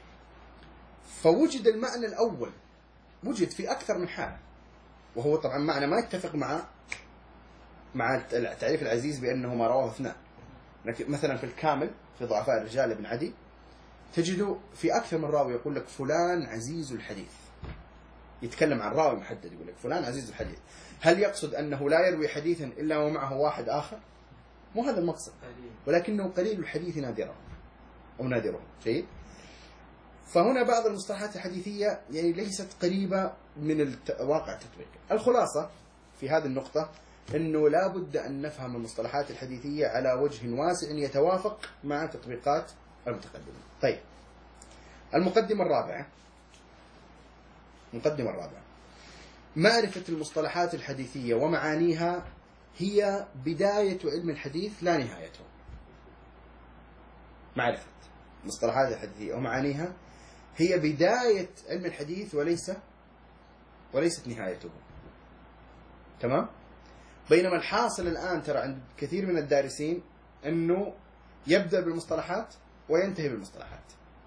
فوجد المعنى الأول وجد في أكثر من حالة، وهو طبعا معنى ما يتفق مع تعريف العزيز بأنه ما رواه اثنان. لكن مثلا في الكامل في ضعفاء الرجال ابن عدي تجده في أكثر من راوي يقول لك فلان عزيز الحديث، يتكلم عن راوي محدد يقول لك فلان عزيز الحديث. هل يقصد أنه لا يروي حديثا إلا ومعه واحد آخر؟ مو هذا المقصد، ولكنه قليل الحديث نادرا أو نادره. جيد. فهنا بعض المصطلحات الحديثية يعني ليست قريبة من واقع التطبيق. الخلاصة في هذه النقطة أنه لا بد أن نفهم المصطلحات الحديثية على وجه واسع يتوافق مع تطبيقات المتقدمين. طيب المقدمة الرابعة. معرفة المصطلحات الحديثية ومعانيها هي بداية علم الحديث لا نهايته. معرفة المصطلحات الحديثية ومعانيها هي بداية علم الحديث وليست نهايته. تمام. بينما الحاصل الآن ترى عند كثير من الدارسين أنه يبدأ بالمصطلحات وينتهي بالمصطلحات،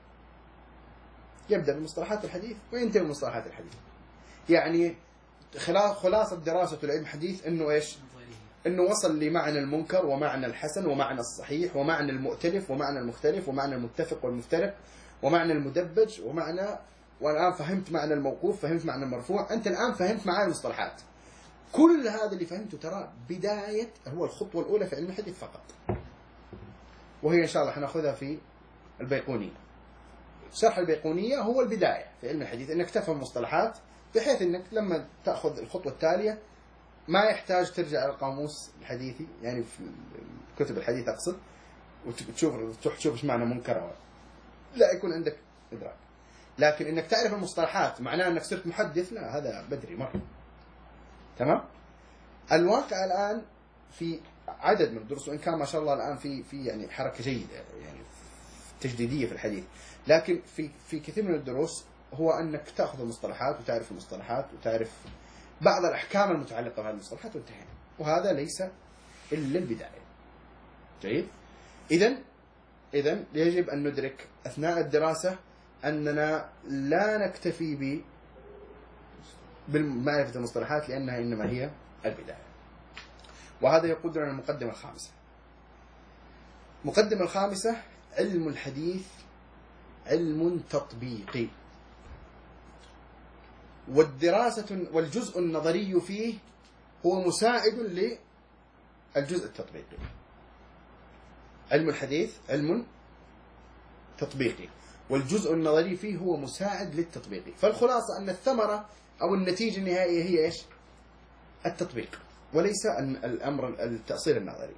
يبدأ بالمصطلحات الحديث وينتهي بالمصطلحات الحديث. يعني خلاصة دراسة العلم الحديث أنه إيش؟ أنه وصل لمعنى المنكر ومعنى الحسن ومعنى الصحيح ومعنى المؤتلف ومعنى المختلف ومعنى المتفق والمفترق ومعنى المدبج والآن فهمت معنى الموقوف، فهمت معنى المرفوع. أنت الآن فهمت معاني المصطلحات. كل هذا اللي فهمته ترى بداية هو الخطوة الأولى في علم الحديث فقط، وهي إن شاء الله حناخذها في البيقونية. شرح البيقونية هو البداية في علم الحديث، أنك تفهم مصطلحات بحيث أنك لما تأخذ الخطوة التالية ما يحتاج ترجع إلى القاموس الحديثي، يعني في كتب الحديث أقصد، وتشوف إيش معنى منكر، لا يكون عندك إدراك. لكن أنك تعرف المصطلحات معناه أنك صرت محدث، لا، هذا بدري مرة. تمام. الواقع الآن في عدد من الدروس، وإن كان ما شاء الله الآن في يعني حركة جيدة يعني تجديدية في الحديث، لكن في كثير من الدروس هو أنك تأخذ المصطلحات وتعرف المصطلحات وتعرف بعض الأحكام المتعلقة بهذه المصطلحات وانتهينا، وهذا ليس إلا البداية. جيد. إذن يجب أن ندرك أثناء الدراسة أننا لا نكتفي بمعرفة المصطلحات، لأنها إنما هي البداية. وهذا يقودنا إلى المقدمة الخامسة. المقدمة الخامسة: علم الحديث علم تطبيقي، والجزء النظري فيه هو مساعد للجزء التطبيقي. علم الحديث علم تطبيقي، والجزء النظري فيه هو مساعد للتطبيق. فالخلاصة أن الثمرة أو النتيجة النهائية هي إيش؟ التطبيق. وليس الأمر التأصيل النظري.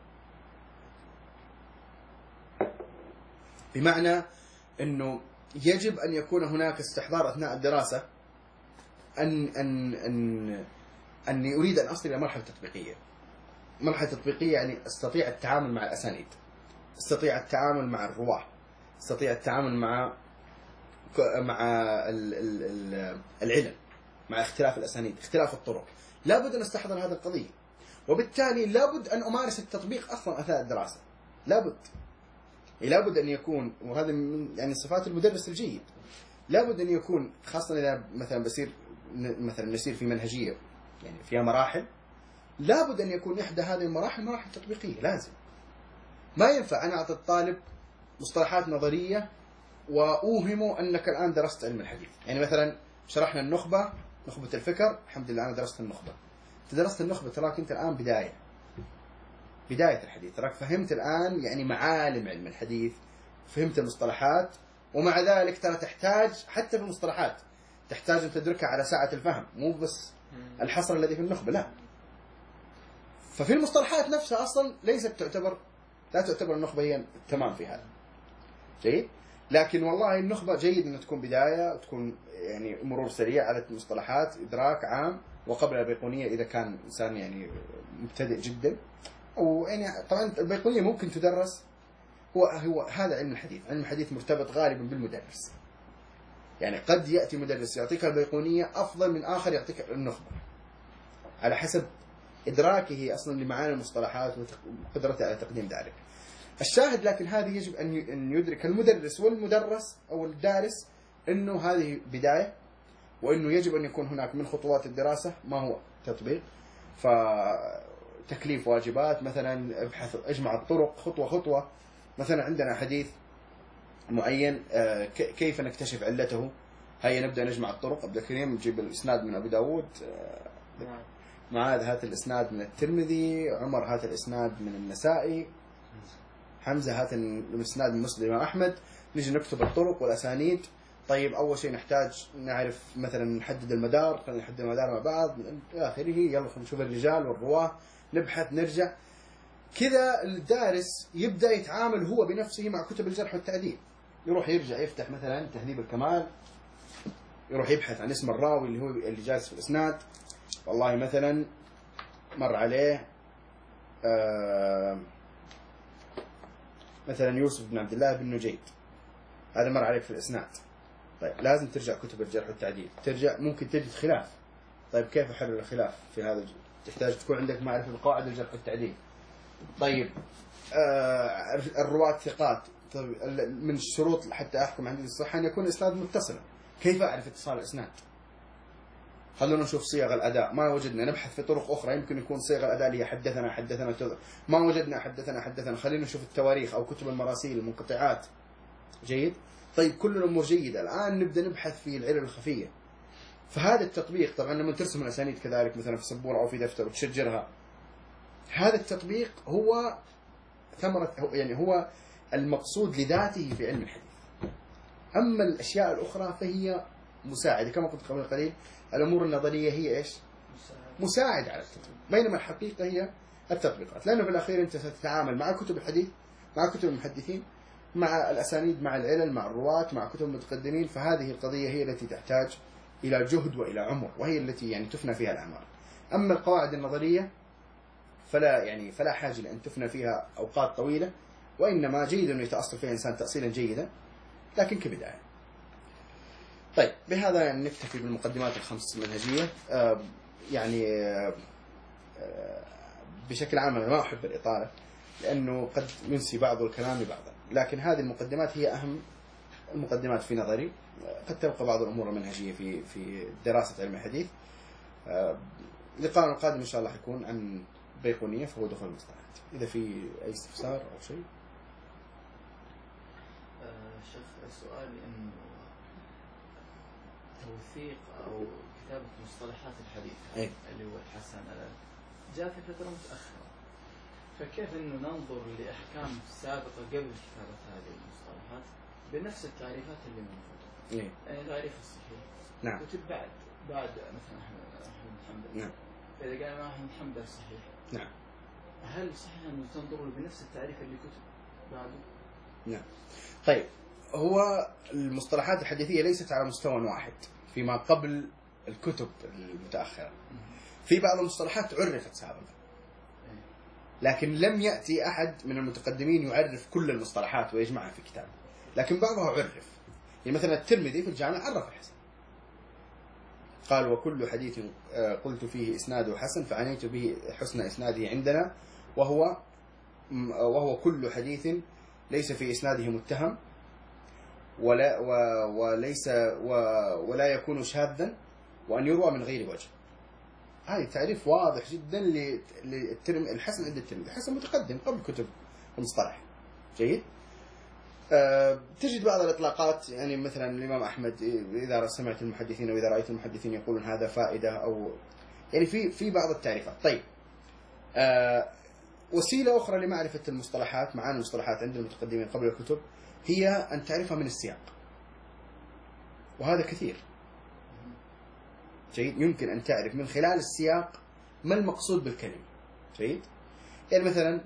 بمعنى أنه يجب أن يكون هناك استحضار أثناء الدراسة أني أريد أن أصل إلى مرحلة تطبيقية. مرحلة تطبيقية يعني أستطيع التعامل مع الأسانيد، أستطيع التعامل مع الرواة، أستطيع التعامل مع العلل، مع اختلاف الأسانيد، اختلاف الطرق. لابد أن أستحضر هذه القضية، وبالتالي لابد أن أمارس التطبيق أصلا أثناء الدراسة. لابد أن يكون، وهذا من يعني صفات المدرس الجيد، لابد أن يكون، خاصة إذا مثلا نسير في منهجية يعني فيها مراحل، لابد أن يكون إحدى هذه المراحل مراحل تطبيقية. لازم، ما ينفع أنا أعطي الطالب مصطلحات نظرية وأوهمه أنك الآن درست علم الحديث. يعني مثلا شرحنا النخبة، نخبة الفكر، الحمد لله أنا درست النخبة. أنت درست النخبة، تراك أنت الآن بداية الحديث، تراك فهمت الآن يعني معالم علم الحديث، فهمت المصطلحات، ومع ذلك ترى تحتاج حتى في المصطلحات تحتاج أن تدركها على ساعة الفهم، مو بس الحصر الذي في النخبة، لا. ففي المصطلحات نفسها أصلا لا تعتبر النخبة هي تمام في هذا. جيد. لكن والله النخبة جيد أن تكون بداية وتكون يعني مرور سريع على المصطلحات، إدراك عام، وقبل البيقونية إذا كان إنسان يعني مبتدئ جدا. أو يعني طبعا البيقونية ممكن تدرس، هو هذا علم الحديث. علم الحديث مرتبط غالبا بالمدرس. يعني قد يأتي مدرس يعطيك البيقونية أفضل من آخر يعطيك النخبة، على حسب إدراكه أصلا لمعاني المصطلحات وقدرته على تقديم ذلك. الشاهد لكن هذه يجب أن يدرك المدرس والمدرس أو الدارس أنه هذه بداية، وأنه يجب أن يكون هناك من خطوات الدراسة ما هو تطبيق. فتكليف واجبات مثلا، اجمع الطرق خطوة خطوة. مثلا عندنا حديث معين كيف نكتشف علته؟ هيا نبدأ نجمع الطرق. عبد الكريم نجيب الإسناد من أبي داود، معاذ هات الإسناد من الترمذي، عمر هات الإسناد من النسائي، حمزة هات الإسناد من مسلم وأحمد. نجي نكتب الطرق والأسانيد. طيب أول شيء نحتاج نعرف مثلا نحدد المدار، خلينا نحدد المدار مع بعض إلى آخره. يلا خلينا نشوف الرجال والرواه، نبحث، نرجع كذا. الدارس يبدأ يتعامل هو بنفسه مع كتب الجرح والتعديل، يروح يرجع يفتح مثلا تهذيب الكمال، يروح يبحث عن اسم الراوي اللي جالس في الإسناد. والله مثلا مر عليه مثلا يوسف بن عبد الله بن نجيد، هذا مر عليك في الإسناد. طيب لازم ترجع كتب الجرح والتعديل، ترجع ممكن تجد خلاف. طيب كيف أحرر الخلاف في هذا؟ تحتاج تكون عندك معرفة بقواعد الجرح والتعديل. طيب الرواة ثقات. طيب من الشروط حتى أحكم عن الصحة أن يكون الإسناد متصلا. كيف أعرف اتصال الإسناد؟ خلونا نشوف صيغ الأداء، ما وجدنا نبحث في طرق أخرى، يمكن يكون صيغ الأداء اللي حدثنا ما وجدنا حدثنا خلينا نشوف التواريخ أو كتب المراسيل المنقطعات. جيد. طيب كل الأمور جيدة، الآن نبدأ نبحث في العلل الخفية. فهذا التطبيق طبعا لما ترسم الأسانيد كذلك مثلا في سبورة أو في دفتر وتشجرها، هذا التطبيق هو ثمرة، يعني هو المقصود لذاته في علم الحديث. أما الأشياء الأخرى فهي مساعدة، كما قلت قبل قليل الأمور النظرية هي إيش؟ مساعد على التطبيق، بينما الحقيقة هي التطبيقات. لأنه في الأخير أنت ستتعامل مع كتب الحديث، مع كتب المحدثين، مع الأسانيد، مع العلل، مع الرواة، مع كتب المتقدمين. فهذه القضية هي التي تحتاج إلى جهد وإلى عمر، وهي التي يعني تفنى فيها الأعمار. أما القواعد النظرية فلا حاجة لأن تفنى فيها أوقات طويلة، وإنما جيد أن يتأصل فيها إنسان تأصيلا جيدا لكن كبداية. طيب بهذا يعني نكتفي بالمقدمات الخمس المنهجية. بشكل عام أنا ما أحب الإطالة لأنه قد ينسي بعض الكلام لبعضا، لكن هذه المقدمات هي أهم المقدمات في نظري. قد تبقى بعض الأمور المنهجية في دراسة علم الحديث. لقاءنا القادم إن شاء الله يكون عن بيقونية، فهو دخول المصطلحات. إذا في أي استفسار أو شيء. شيخ سؤالي إنه توثيق أو كتابة مصطلحات الحديث اللي هو الحسن جاء في فترة متأخرة، فكيف إنه ننظر لأحكام سابقة قبل كتابة هذه المصطلحات بنفس التعريفات اللي موجودة؟ يعني تعريف الصحيح نعم، كتب بعد مثلا أحمد بن حنبل. نعم. فإذا قال الإمام أحمد حنبل صحيح، نعم، هل صحيح أن تنظر بنفس التعريف اللي كتب بعده؟ نعم. طيب، هو المصطلحات الحديثية ليست على مستوى واحد فيما قبل الكتب المتأخرة. في بعض المصطلحات عرفت سابقا، لكن لم يأتي أحد من المتقدمين يعرف كل المصطلحات ويجمعها في كتاب، لكن بعضها عرف. يعني مثلا الترمذي في الجامع عرف الحسن، قال: وكل حديث قلت فيه إسناده حسن فعنيت به حسن إسناده عندنا، وهو كل حديث ليس في إسناده متهم ولا يكون شاذا وأن يروى من غير وجه. هذا تعريف واضح جدا للحسن عند الترمذي. الحسن متقدم قبل كتب المصطلح. جيد. تجد بعض الإطلاقات، يعني مثلا الإمام أحمد إذا سمعت المحدثين وإذا رأيت المحدثين يقولون هذا فائدة، أو يعني في بعض التعريفات. طيب، وسيلة أخرى لمعرفة المصطلحات، معاني المصطلحات عند المتقدمين قبل الكتب، هي أن تعرفها من السياق، وهذا كثير. جيد. يمكن أن تعرف من خلال السياق ما المقصود بالكلمة. جيد. يعني مثلا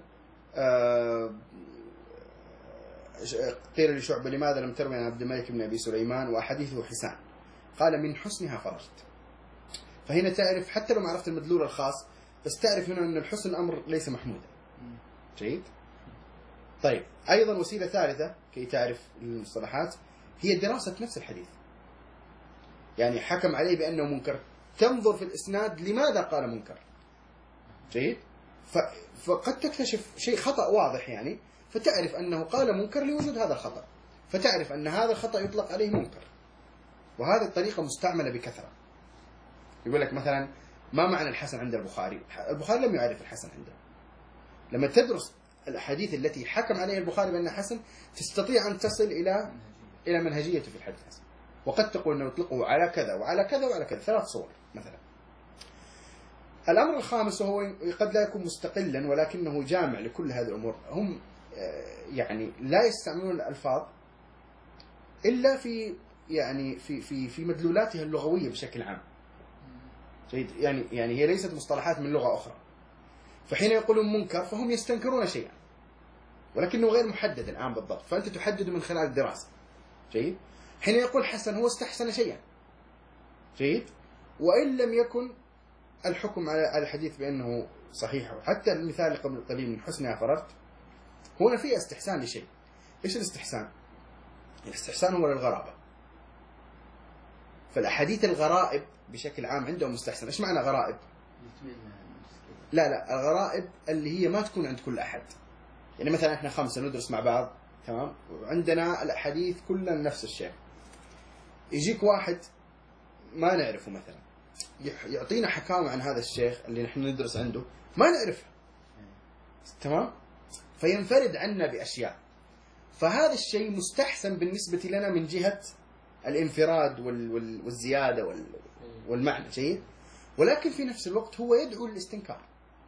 قيل لشعبة: لماذا لم تروي عن عبد الملك بن أبي سليمان وأحاديثه حسان؟ قال: من حسنها فرجت. فهنا تعرف، حتى لو ما عرفت المدلول الخاص، بس تعرف هنا أن الحسن أمر ليس محمودا. جيد. طيب، أيضا وسيلة ثالثة كي تعرف المصطلحات هي دراسة نفس الحديث. يعني حكم عليه بأنه منكر، تنظر في الإسناد لماذا قال منكر. جيد. فقد تكتشف شيء خطأ واضح، يعني فتعرف أنه قال منكر لوجود هذا الخطأ، فتعرف أن هذا الخطأ يطلق عليه منكر. وهذه الطريقة مستعملة بكثرة. يقول لك مثلا: ما معنى الحسن عند البخاري؟ البخاري لم يعرف الحسن عنده. لما تدرس الأحاديث التي حكم عليها البخاري بأنها حسن، تستطيع أن تصل إلى منهجية في الحديث الحسن. وقد تقول أنه يطلقه على كذا وعلى كذا وعلى كذا، 3 صور مثلا. الأمر الخامس وهو قد لا يكون مستقلا، ولكنه جامع لكل هذه الأمور. هم يعني لا يستعملون الألفاظ إلا في مدلولاتها اللغوية بشكل عام. جيد. يعني هي ليست مصطلحات من لغة أخرى. فحين يقولون منكر فهم يستنكرون شيئا، ولكنه غير محدد الآن بالضبط، فأنت تحدد من خلال الدراسة. جيد. حين يقول حسن هو استحسن شيئا. جيد. وإن لم يكن الحكم على الحديث بأنه صحيح. حتى المثال قبل قليل من حسنها فررت، هنا فيه استحسان لشيء. إيش الاستحسان؟ الاستحسان هو للغرابة. فالأحاديث الغرائب بشكل عام عندهم مستحسن. إيش معنى غرائب؟ لا، الغرائب اللي هي ما تكون عند كل أحد. يعني مثلا إحنا 5 ندرس مع بعض، تمام، وعندنا الأحاديث كلها نفس الشيء. يجيك واحد ما نعرفه مثلا يعطينا حكاوى عن هذا الشيخ اللي نحن ندرس عنده ما نعرفه، تمام، فينفرد عنا بأشياء. فهذا الشيء مستحسن بالنسبة لنا من جهة الانفراد والزيادة والمعنى. جيد. ولكن في نفس الوقت هو يدعو للاستنكار.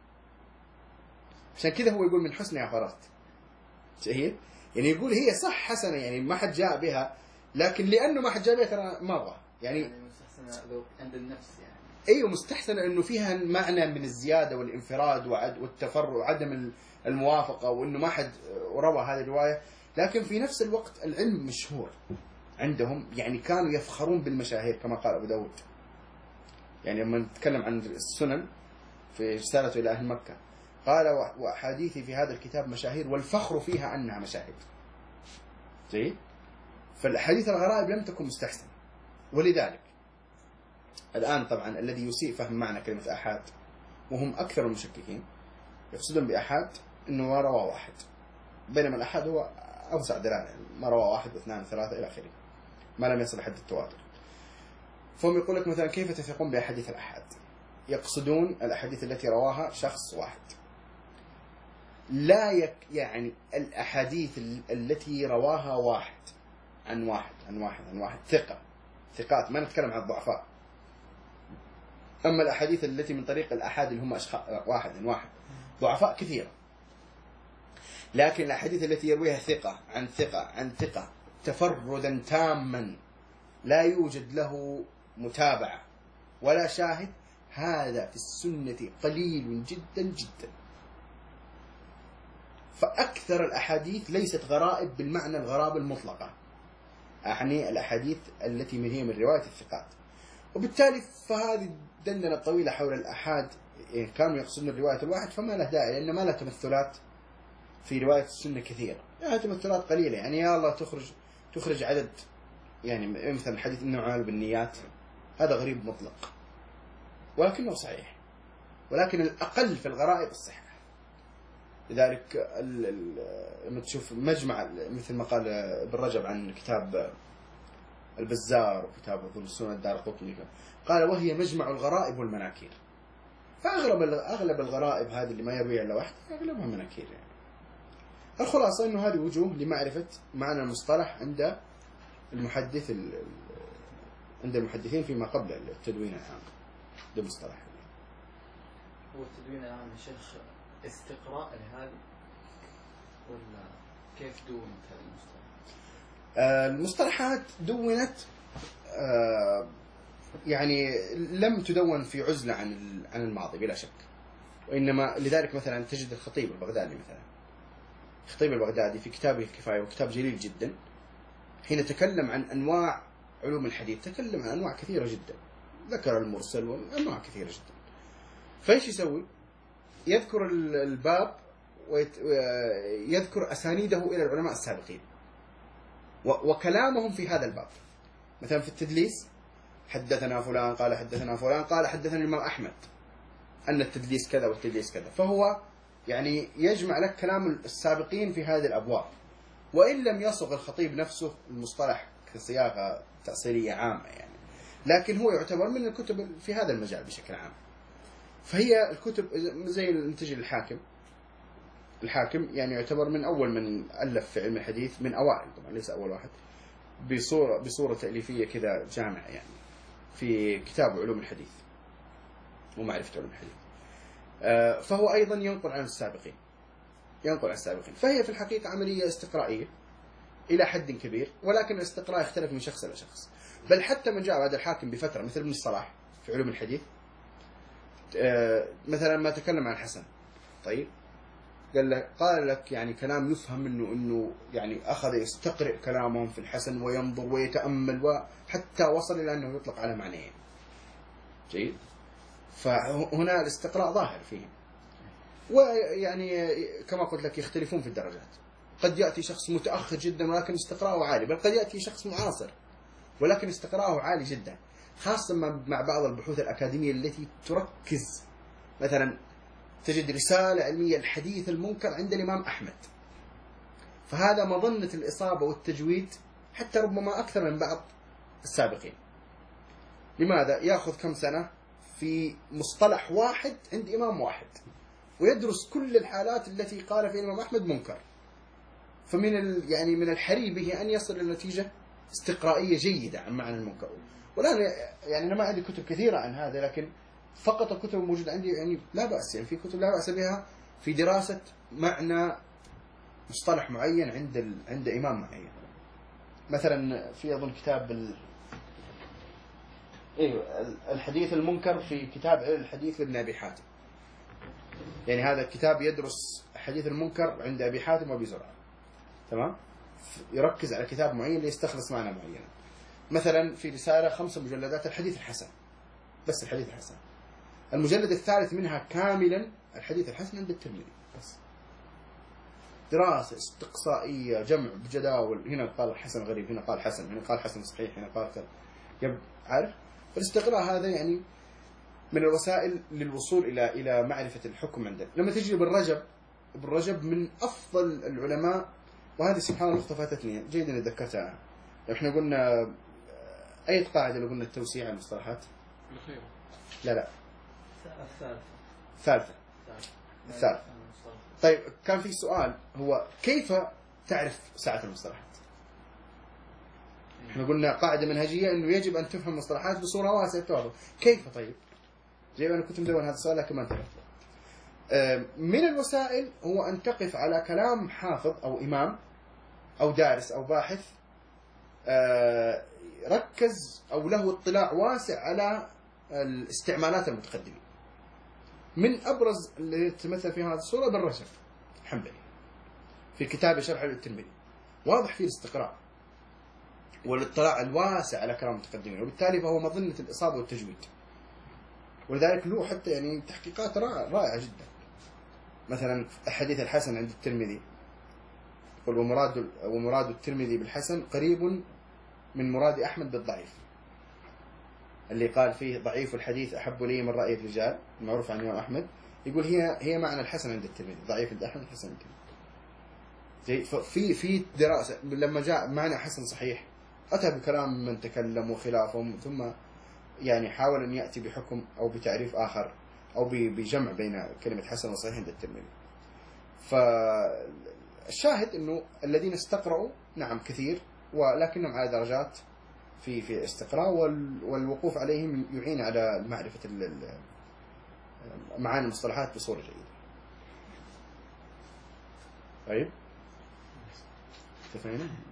عشان كذا هو يقول من حسنها فررت. جيد. يعني يقول هي صح حسنة، يعني ما حد جاء بها، لكن لأنه ما حد جاء بها ترى مرة يعني مستحسنة عند النفس. يعني أيوة، مستحسنة أنه فيها معنى من الزيادة والانفراد والتفرع وعدم الموافقة، وأنه ما حد روى هذه الرواية. لكن في نفس الوقت العلم مشهور عندهم، يعني كانوا يفخرون بالمشاهير كما قال أبو داود. يعني لما نتكلم عن السنن في رسالته إلى أهل مكة قال: وأحاديثي في هذا الكتاب مشاهير والفخر فيها أنها مشاهير. جيد. فالحديث الغرائب لم تكن مستحسن. ولذلك الآن طبعا الذي يسيء فهم معنى كلمة أحاد، وهم أكثر المشككين، يقصدون بأحاد أنه ما روى واحد، بينما الأحاد هو أوسع دلالة، ما روى 1 و2 و3 إلى آخره، ما لم يصل حد التواتر. فهم يقول لك مثلا: كيف تثقون بأحاديث الأحاد؟ يقصدون الأحاديث التي رواها شخص واحد. لا يعني الأحاديث التي رواها واحد عن واحد عن واحد عن واحد، ثقات، ما نتكلم عن الضعفاء. أما الأحاديث التي من طريق الأحاد اللي هم واحد عن واحد، ضعفاء كثيرة. لكن الأحاديث التي يرويها ثقة عن ثقة عن ثقة تفردا تاما لا يوجد له متابعة ولا شاهد، هذا في السنة قليل جدا جدا. فأكثر الأحاديث ليست غرائب بالمعنى الغرابة المطلقة، أعني الأحاديث التي هي من رواية الثقات. وبالتالي فهذه دندنة طويلة حول الأحاد، إن كانوا يقصدون الرواية الواحد فما له داعي، لأن ما له تمثلات في رواية السنة كثيرة، يعني تمثلات قليلة. يعني يا الله تخرج عدد، يعني مثلا حديث إنه عمل بالنيات، هذا غريب مطلق ولكنه صحيح، ولكن الأقل في الغرائب الصحة. لذلك لما تشوف مجمع مثل ما قال ابن رجب عن كتاب البزار وكتاب أظن السنة الدارقطني، قال وهي مجمع الغرائب والمناكير. فأغلب الغرائب هذه اللي ما يرويها إلا واحد أغلبها مناكير. يعني الخلاصة أنه هذه وجوه لمعرفة معنى المصطلح عند المحدثين فيما قبل التدوين العام للمصطلح. هو التدوين العام يا شيخ استقراء لهذه ولا كيف دونت هذه المصطلحات؟ المصطلحات دونت، يعني لم تدون في عزلة عن الماضي بلا شك، وإنما لذلك مثلا تجد الخطيب البغدادي في كتابه الكفاية، وكتاب جليل جدا، حين تكلم عن أنواع علوم الحديث تكلم عن أنواع كثيرة جدا، ذكر المرسل وأنواع كثيرة جدا. فإيش يسوي؟ يذكر الباب ويذكر أسانيده إلى العلماء السابقين وكلامهم في هذا الباب. مثلا في التدليس حدثنا فلان قال حدثنا فلان قال حدثنا الإمام أحمد أن التدليس كذا والتدليس كذا، فهو يعني يجمع لك كلام السابقين في هذه الأبواب، وإن لم يصغ الخطيب نفسه المصطلح كصياغة تأصيلية عامة يعني، لكن هو يعتبر من الكتب في هذا المجال بشكل عام. فهي الكتب زي المنتج الحاكم يعني يعتبر من أول من ألف في علم الحديث، من أوائل طبعا ليس أول واحد، بصورة تأليفية كذا جامعة يعني في كتاب علوم الحديث ومعرفة علوم الحديث. فهو أيضا ينقل عن السابقين. فهي في الحقيقة عملية استقرائية إلى حد كبير، ولكن الاستقراء يختلف من شخص إلى شخص. بل حتى من جاء بعد الحاكم بفترة مثل ابن الصلاح في علوم الحديث، مثلا ما تكلم عن الحسن، طيب قال لك يعني كلام يفهم انه يعني اخذ يستقرئ كلامهم في الحسن وينظر ويتامل، وحتى وصل الى انه يطلق على معنيين. جيد. فهنا الاستقراء ظاهر فيهم، ويعني كما قلت لك يختلفون في الدرجات. قد ياتي شخص متاخر جدا ولكن استقراءه عالي، بل قد ياتي شخص معاصر ولكن استقراءه عالي جدا، خاصة مع بعض البحوث الأكاديمية التي تركز. مثلا تجد رسالة علمية الحديث المنكر عند الإمام أحمد، فهذا مظنة الإصابة والتجويد حتى ربما أكثر من بعض السابقين. لماذا؟ يأخذ كم سنة في مصطلح واحد عند إمام واحد، ويدرس كل الحالات التي قال فيها الإمام أحمد منكر. فمن يعني من الحري به أن يصل إلى نتيجة استقرائية جيدة عن معنى المنكر. والآن يعني أنا ما عندي كتب كثيرة عن هذا، لكن فقط الكتب الموجودة عندي يعني لا بأس، يعني في كتب لا بأس بها في دراسة معنى مصطلح معين عند إمام معين. مثلا في أظن كتاب الحديث المنكر في كتاب الحديث لابن أبي حاتم، يعني هذا الكتاب يدرس حديث المنكر عند أبي حاتم وأبي زرعة، تمام، يركز على كتاب معين ليستخلص معنى معين. مثلا في رسالة 5 مجلدات الحديث الحسن، بس الحديث الحسن، المجلد الثالث منها كاملا الحديث الحسن عند الترمذي بس. دراسة استقصائية، جمع بجداول، هنا قال الحسن غريب، هنا قال حسن، هنا قال حسن صحيح، هنا قال كذا. عارف؟ الاستقراء هذا يعني من الوسائل للوصول إلى معرفة الحكم عندنا. لما تجي ابن رجب من أفضل العلماء، وهذه سبحان الله فاتتني جيدا ذكرتها. احنا قلنا أي قاعدة لو قلنا التوسيع على المصطلحات؟ الأخيرة. لا الثالثة. طيب كان في سؤال، هو كيف تعرف ساعة المصطلحات؟ احنا قلنا قاعدة منهجية انه يجب ان تفهم المصطلحات بصورة واسعة التواضع. كيف طيب؟ انا كنت مدون هذا السؤال لكن ما انتبهت. من الوسائل هو ان تقف على كلام حافظ او امام او دارس او باحث ركز او له اطلاع واسع على الاستعمالات المتقدمين. من أبرز اللي يتمثل في هذه الصورة ابن رجب الحنبلي في كتاب شرح الترمذي، واضح فيه الاستقراء والاطلاع الواسع على كلام المتقدمين، وبالتالي فهو مظنة الإصابة والتجويد، ولذلك له حتى يعني تحقيقات رائعة جدا. مثلا الحديث الحسن عند الترمذي يقول ومراد الترمذي بالحسن قريب من مراد أحمد بالضعيف، اللي قال فيه ضعيف الحديث أحب لي من رأي الرجال المعروف عن الإمام أحمد، يقول هي معنى الحسن عند الترمذي، ضعيف عند أحمد، حسن عند الترمذي. في دراسة لما جاء معنى حسن صحيح أتى بكلام من تكلم وخلافهم، ثم يعني حاول أن يأتي بحكم أو بتعريف آخر أو بجمع بين كلمة حسن وصحيح عند الترمذي. فالشاهد أنه الذين استقرأوا نعم كثير، ولكنهم على درجات في استقراء، والوقوف عليهم يعين على معرفة معاني المصطلحات بصورة جيدة. طيب، تفهمنا؟